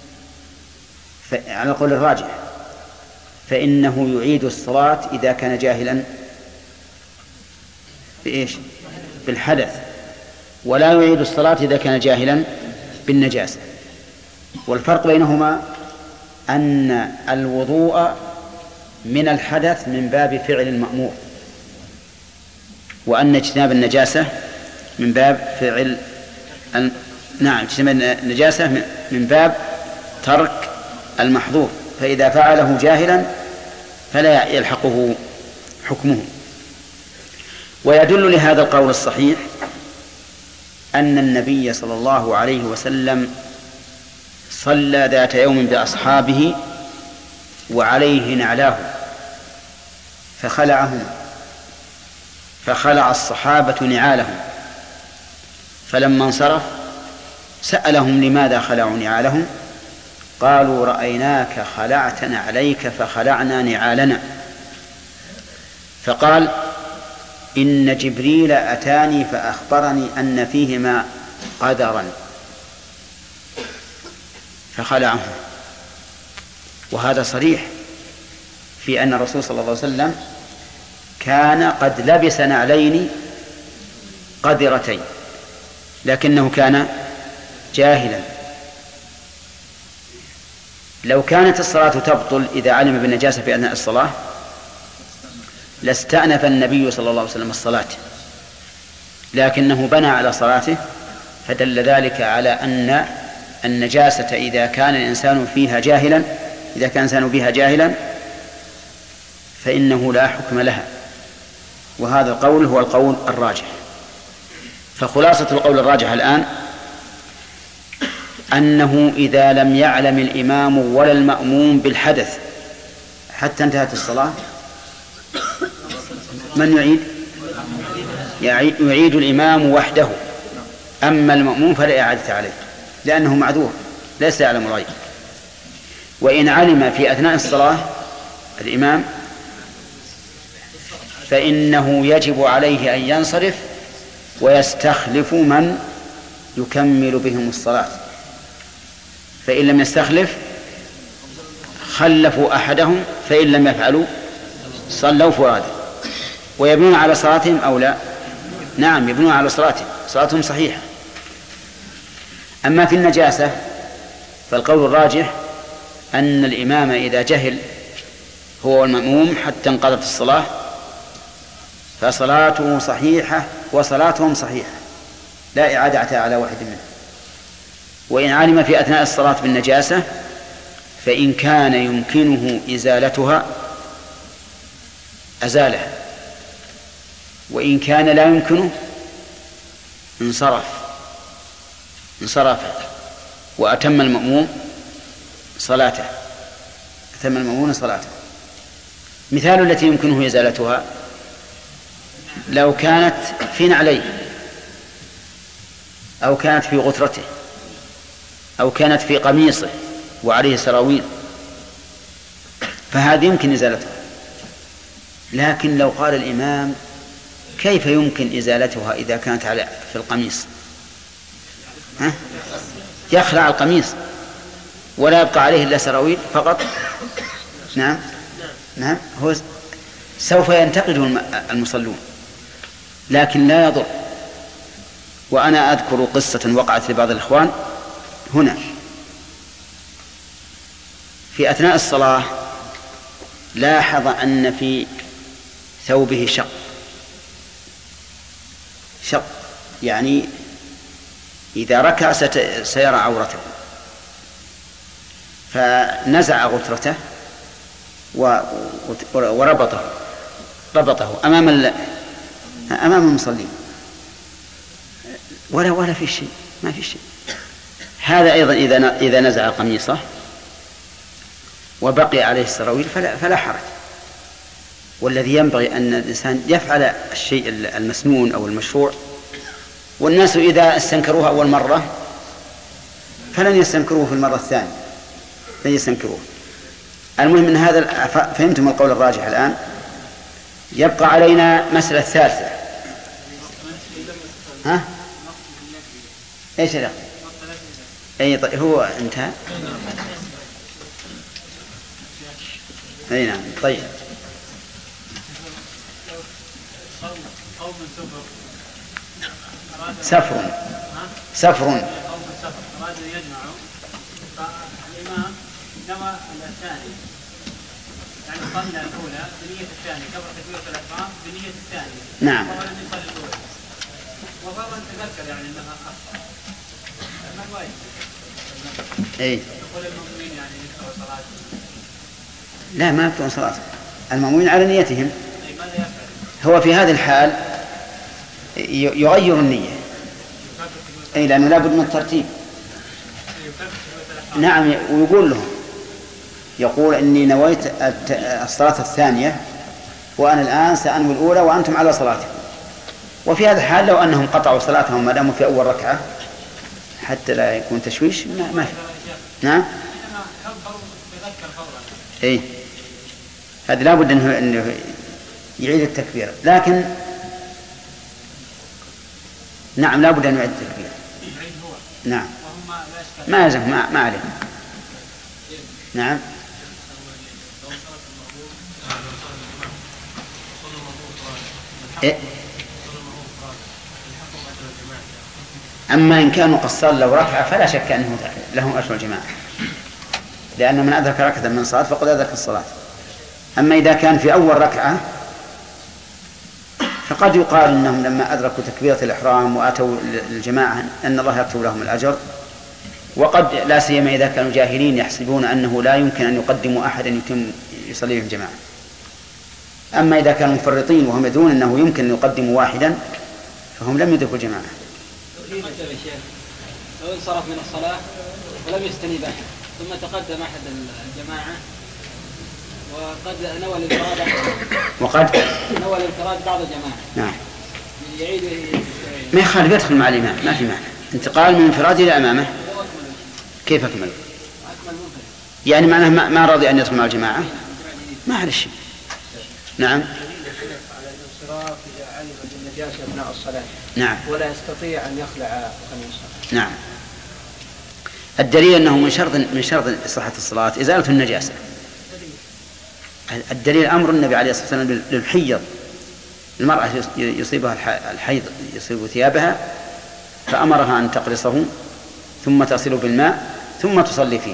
على قول الراجح فإنه يعيد الصلاة إذا كان جاهلا بإيش؟ بالحدث، ولا يعيد الصلاة إذا كان جاهلا بالنجاسة. والفرق بينهما أن الوضوء من الحدث من باب فعل المأمور، وأن اجتناب النجاسة من باب فعل ال... نعم اجتناب النجاسة من باب ترك المحظور، فإذا فعله جاهلا فلا يلحقه حكمه. ويدل لهذا القول الصحيح أن النبي صلى الله عليه وسلم صلى ذات يوم بأصحابه وعليه نعلاه فخلعهما فخلع الصحابة نعالهم، فلما انصرف سألهم لماذا خلعوا نعالهم؟ قالوا رأيناك خلعتنا عليك فخلعنا نعالنا. فقال إن جبريل أتاني فأخبرني أن فيهما قدرا فخلعه. وهذا صريح في أن الرسول صلى الله عليه وسلم كان قد لبس نعلين قدرتين لكنه كان جاهلا. لو كانت الصلاة تبطل إذا علم بالنجاسة في أثناء الصلاة لاستأنف النبي صلى الله عليه وسلم الصلاة، لكنه بنى على صلاته، فدل ذلك على أن النجاسة إذا كان الإنسان فيها جاهلا إذا كان الإنسان بها جاهلا فإنه لا حكم لها. وهذا القول هو القول الراجح. فخلاصة القول الراجح الآن أنه إذا لم يعلم الإمام ولا المأموم بالحدث حتى انتهت الصلاة من يعيد؟ يعيد الإمام وحده، أما المأموم فلا إعادة عليه لأنه معذور ليس يعلم الغيب. وإن علم في أثناء الصلاة الإمام فإنه يجب عليه أن ينصرف ويستخلف من يكمل بهم الصلاة، فإن لم يستخلف خلفوا أحدهم، فإن لم يفعلوا صلوا فرادا. ويبنون على صلاتهم أو لا؟ نعم يبنون على صلاتهم، صلاتهم صحيحة. أما في النجاسة فالقول الراجح أن الإمام إذا جهل هو والمأموم حتى انقضت الصلاة فصلاته صحيحة وصلاتهم صحيحة لا إعادة على واحد منهم. وإن علم في أثناء الصلاة بالنجاسة فإن كان يمكنه إزالتها أزالها، وإن كان لا يمكنه انصرف انصرف وأتم المأموم صلاته أتم المأمون صلاته. مثال التي يمكنه إزالتها لو كانت في نعليه أو كانت في غترته أو كانت في قميصه وعليه سراويل فهذه يمكن إزالتها. لكن لو قال الإمام كيف يمكن إزالتها إذا كانت على في القميص؟ ها؟ يخلع القميص ولا يبقى عليه إلا سراويل فقط. نعم نعم هو سوف ينتقده المصلون لكن لا يضر. وأنا أذكر قصة وقعت لبعض الإخوان هنا في أثناء الصلاة، لاحظ أن في ثوبه شق شق يعني إذا ركع سيرى عورته، فنزع غترته وربطه ربطه أمام أمام المصلين ولا ولا في شيء ما في شيء. هذا أيضا إذا إذا نزع قميصه وبقي عليه السراويل فلا, فلا حرج. والذي ينبغي أن الإنسان يفعل الشيء المسنون أو المشروع، والناس إذا استنكروه أول مرة فلن يستنكروه في المرة الثانية لن يستنكروه. المهم من هذا فهمتم القول الراجح الآن. يبقى علينا مسألة ثالثة. ها؟ ايش هذا؟ اي طيب هو انتهى. اي نعم طيب. سفر سفر أرادوا يجمعوا فالإمام نوى الثاني يعني صلى الأولى بنية الثانية قبل تكبيرة الإحرام بنية الثانية. نعم. وهو لم يصلي الأولى وفرضا تذكر يعني أنها أخطأ ما الواجب؟ إيه. يقول المؤمنين يعني يكثروا صلاة. لا ما يكثرون صلاة المؤمنين على نيتهم. هو في هذه الحال يغير النية. أي لأنه لا بد من الترتيب. نعم ويقول لهم يقول إني نويت الصلاة الثانية وأنا الآن سأنوي الأولى وأنتم على صلاتكم. وفي هذا الحال لو أنهم قطعوا صلاتهم ما داموا في أول ركعة حتى لا يكون تشويش ما, ما في. نعم إيه هذا لا بد إنه, إنه يعيد التكبير. لكن نعم لا بد أن يعيد التكبير. نعم ما يلزم ما, ما عليه. نعم إيه؟ أما إن كانوا قد صلوا ركعة فلا شك أنه لهم أجر الجماعة، لأن من أدرك ركعة من الصلاة فقد أدرك الصلاة. أما إذا كان في أول ركعة فقد يقال إنهم لما أدركوا تكبيرة الإحرام وأتوا الجماعة أن الله يكتب لهم الأجر، وقد لا سيما إذا كانوا جاهلين يحسبون أنه لا يمكن أن يقدموا أحدا يتم يصلي بهم جماعة. أما إذا كانوا مفرطين وهم يدرون أنه يمكن أن يقدموا واحدا فهم لم يدركوا الجماعة. لو انصرف من الصلاة ولم يستنيب أحد ثم تقدم أحد الجماعة وقد نوى الانفراد وقد نوى الانفراد بعض الجماعة نعم يعيد ما يخالف يدخل مع الإمام ما في معنى. انتقال من انفراد إلى أمامه كيف أكمل؟ يعني معناه ما راضي أن يدخل مع الجماعة ما على شيء. نعم النجاسة أثناء الصلاة. نعم. ولا يستطيع أن يخلع قميصه. نعم. الدليل أنه من شرط من شرط صحة الصلاة إزالة النجاسة. الدليل أمر النبي عليه الصلاة والسلام للحيض، المرأة يصيبها الحيض يصيب ثيابها فأمرها أن تقرصه ثم تصل بالماء ثم تصلي فيه.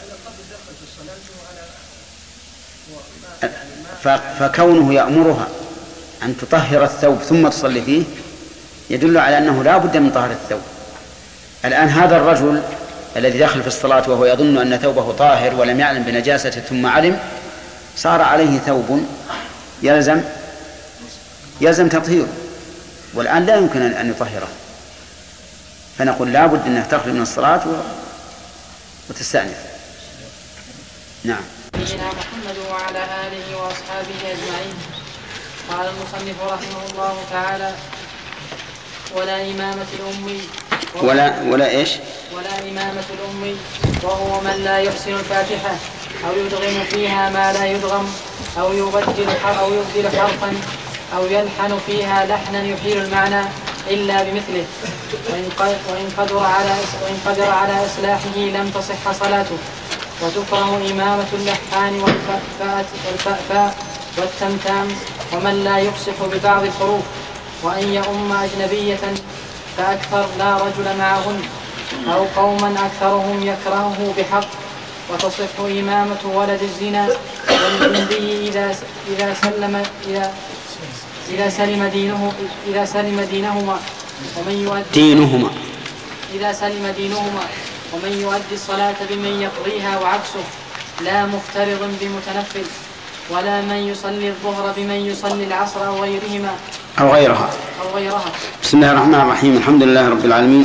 فكونه يأمرها أن تطهر الثوب ثم تصلي فيه يدل على أنه لا بد من طهر الثوب. الآن هذا الرجل الذي دخل في الصلاة وهو يظن أن ثوبه طاهر ولم يعلم بنجاسته ثم علم، صار عليه ثوب يلزم يلزم تطهيره، والآن لا يمكن أن يطهره، فنقول لا بد أنه تخرج من الصلاة وتستأنف. نعم. نبينا محمد وعلى آله وأصحابه أجمعين. قال المصنف رحمه الله تعالى: ولا إمامة الأمي ولا ولا إيش؟ ولا إمامة الأمي وهو من لا يحسن الفاتحة أو يدغم فيها ما لا يدغم أو يبدل أو يبدل حرفا أو يلحن فيها لحنا يحيل المعنى إلا بمثله، وإن قدر على وإن قدر على إصلاحه لم تصح صلاته. وتكره إمامة اللحان والفأفاء والتمتام ومن لا يفصح ببعض الحروف، وأن يؤم أجنبية فأكثر لا رجل معهن أو قوما أكثرهم يكرهه بحق. وتصح إمامة ولد الزنا والجندي إذا إذا سلم إذا إذا سلم دينه إذا سلم دينهما ومن يؤدي دينهما إذا سلم دينهما ومن يؤدي الصلاة بمن يقضيها وعكسه، لا مفترض بمتنفل، ولا من يصلي الظهر بمن يصلي العصر أو غيرهما أو غيرها أو غيرها. بسم الله الرحمن الرحيم. الحمد لله رب العالمين،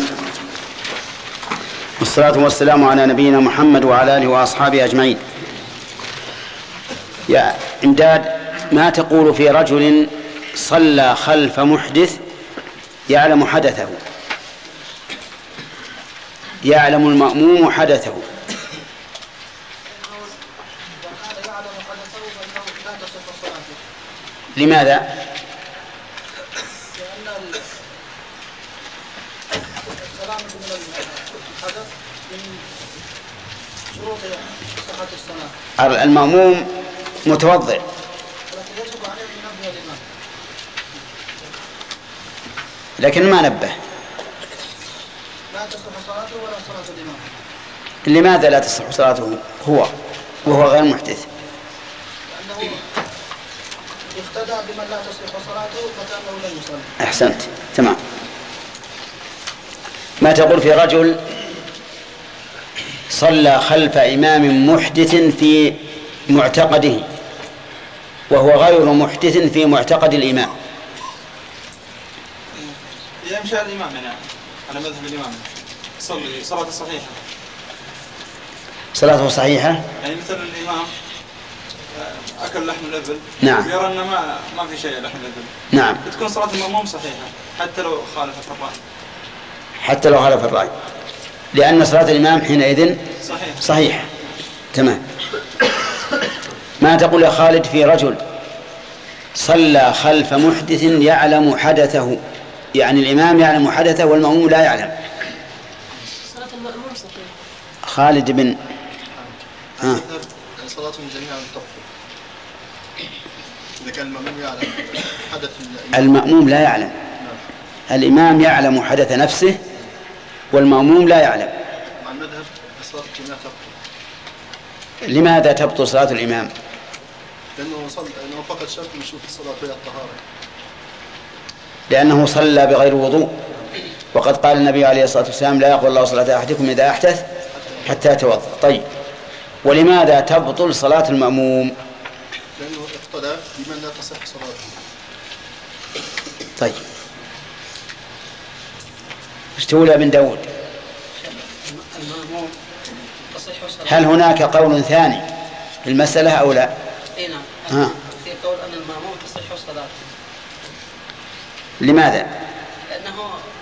والصلاة والسلام على نبينا محمد وعلى آله وأصحابه أجمعين. يا إمداد، ما تقول في رجل صلى خلف محدث يعلم حدثه، يعلم المأموم حدثه؟ لماذا؟ المأموم متوضئ، لكن ما نبه. لا تصح صلاته ولا صلاة الإمام. لماذا لا تصح صلاته هو وهو غير محدث؟ لأنه اقتدى بمن لا تصح صلاته فكأنه لم يصلي. أحسنت، تمام. ما تقول في رجل صلى خلف إمام محدث في معتقده وهو غير محدث في معتقد الإمام؟ يمشي الإمام يعني على مذهب الإمام صلي صلاة صحيحة. صلاته صحيحة؟ يعني مثل الإمام أكل لحم الإبل، نعم، يرى أن ما ما في شيء لحم الإبل، نعم، تكون صلاة المأموم صحيحة حتى لو خالفت الرأي. حتى لو خالف الرأي، لأن صلاة الإمام حينئذ صحيح. صحيح، تمام. ما تقول يا خالد في رجل صلى خلف محدث يعلم حدثه، يعني الإمام يعلم حدثه والمأموم لا يعلم؟ صلاة المأموم صحيح. خالد بن ها صلاتهم جميعا تبطل إذا كان المأموم يعلم حدث الإمام. المأموم لا يعلم، الإمام يعلم حدث نفسه والمأموم لا يعلم. مع المذهب صلاة الجماعة تبطل. لماذا تبطل صلاة الإمام؟ لأنه صل... لأنه فقط شرط من شروط الصلاة وهي الطهارة. لأنه صلى بغير وضوء، وقد قال النبي عليه الصلاة والسلام: لا يقبل الله صلاة أحدكم إذا أحدث حتى يتوضأ. طيب، ولماذا تبطل صلاة المأموم؟ لأنه اقتدى بمن لا تصح صلاته. طيب، ايش تقول يا ابن داود؟ المأموم تصح صلاته. هل هناك قول ثاني في المسألة أو لا؟ اي نعم، ها. في قول أن المأموم تصح صلاته. لماذا؟ لأنه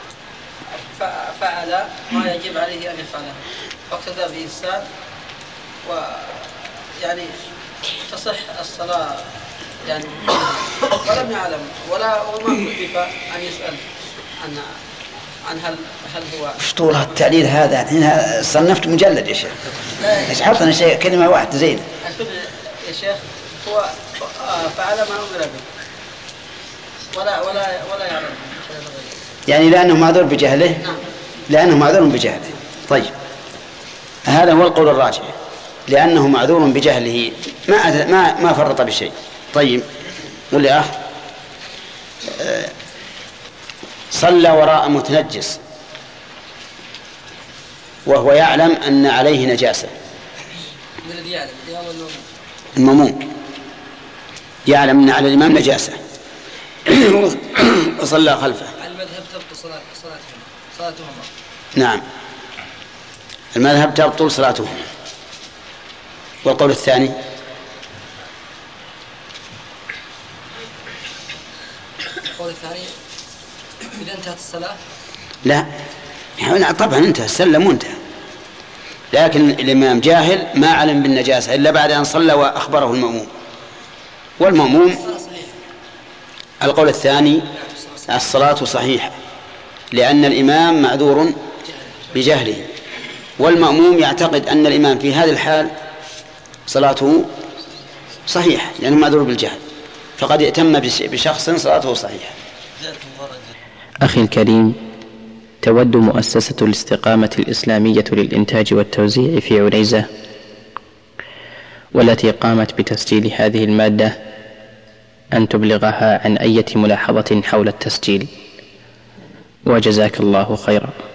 فعل ما يجب عليه أن يفعله واقتدى بإنسان، ويعني تصح الصلاة يعني ولم يعلم ولا وما كلف أن يسأل عن عن هل هل هو فطور التعليل هذا هنا صنفت مجلد يا شيخ. ايش حطنا شيء كلمة واحدة زين. يا شيخ هو فعل ما أمر به ولا ولا ولا يعلم. يعني لأنه معذور بجهله. نعم. لأنه معذور بجهله. طيب هذا هو القول الراجح لأنه معذور بجهله ما ما ما فرط بشيء. طيب قل لي أخ صلى وراء متنجس وهو يعلم أن عليه نجاسة. الذي يعلم المأموم يعلم أن على الإمام نجاسة وصلى خلفه. المذهب تبطل صلاة صلاتهم صلاتهم. نعم المذهب تبطل صلاتهم. والقول الثاني القول الثاني إذا انتهت الصلاة لا طبعا انتهى السلم وانتهى لكن الإمام جاهل ما علم بالنجاسة إلا بعد أن صلى وأخبره المأموم. والمأموم القول الثاني الصلاة صحيحة لأن الإمام معذور بجهله والمأموم يعتقد أن الإمام في هذه الحال صلاته صحيحة لأنه معذور بالجهل فقد ائتم بشخص صلاته صحيحة. أخي الكريم، تود مؤسسة الاستقامة الإسلامية للإنتاج والتوزيع في عنيزة والتي قامت بتسجيل هذه المادة أن تبلغها عن أي ملاحظة حول التسجيل، وجزاك الله خيرا.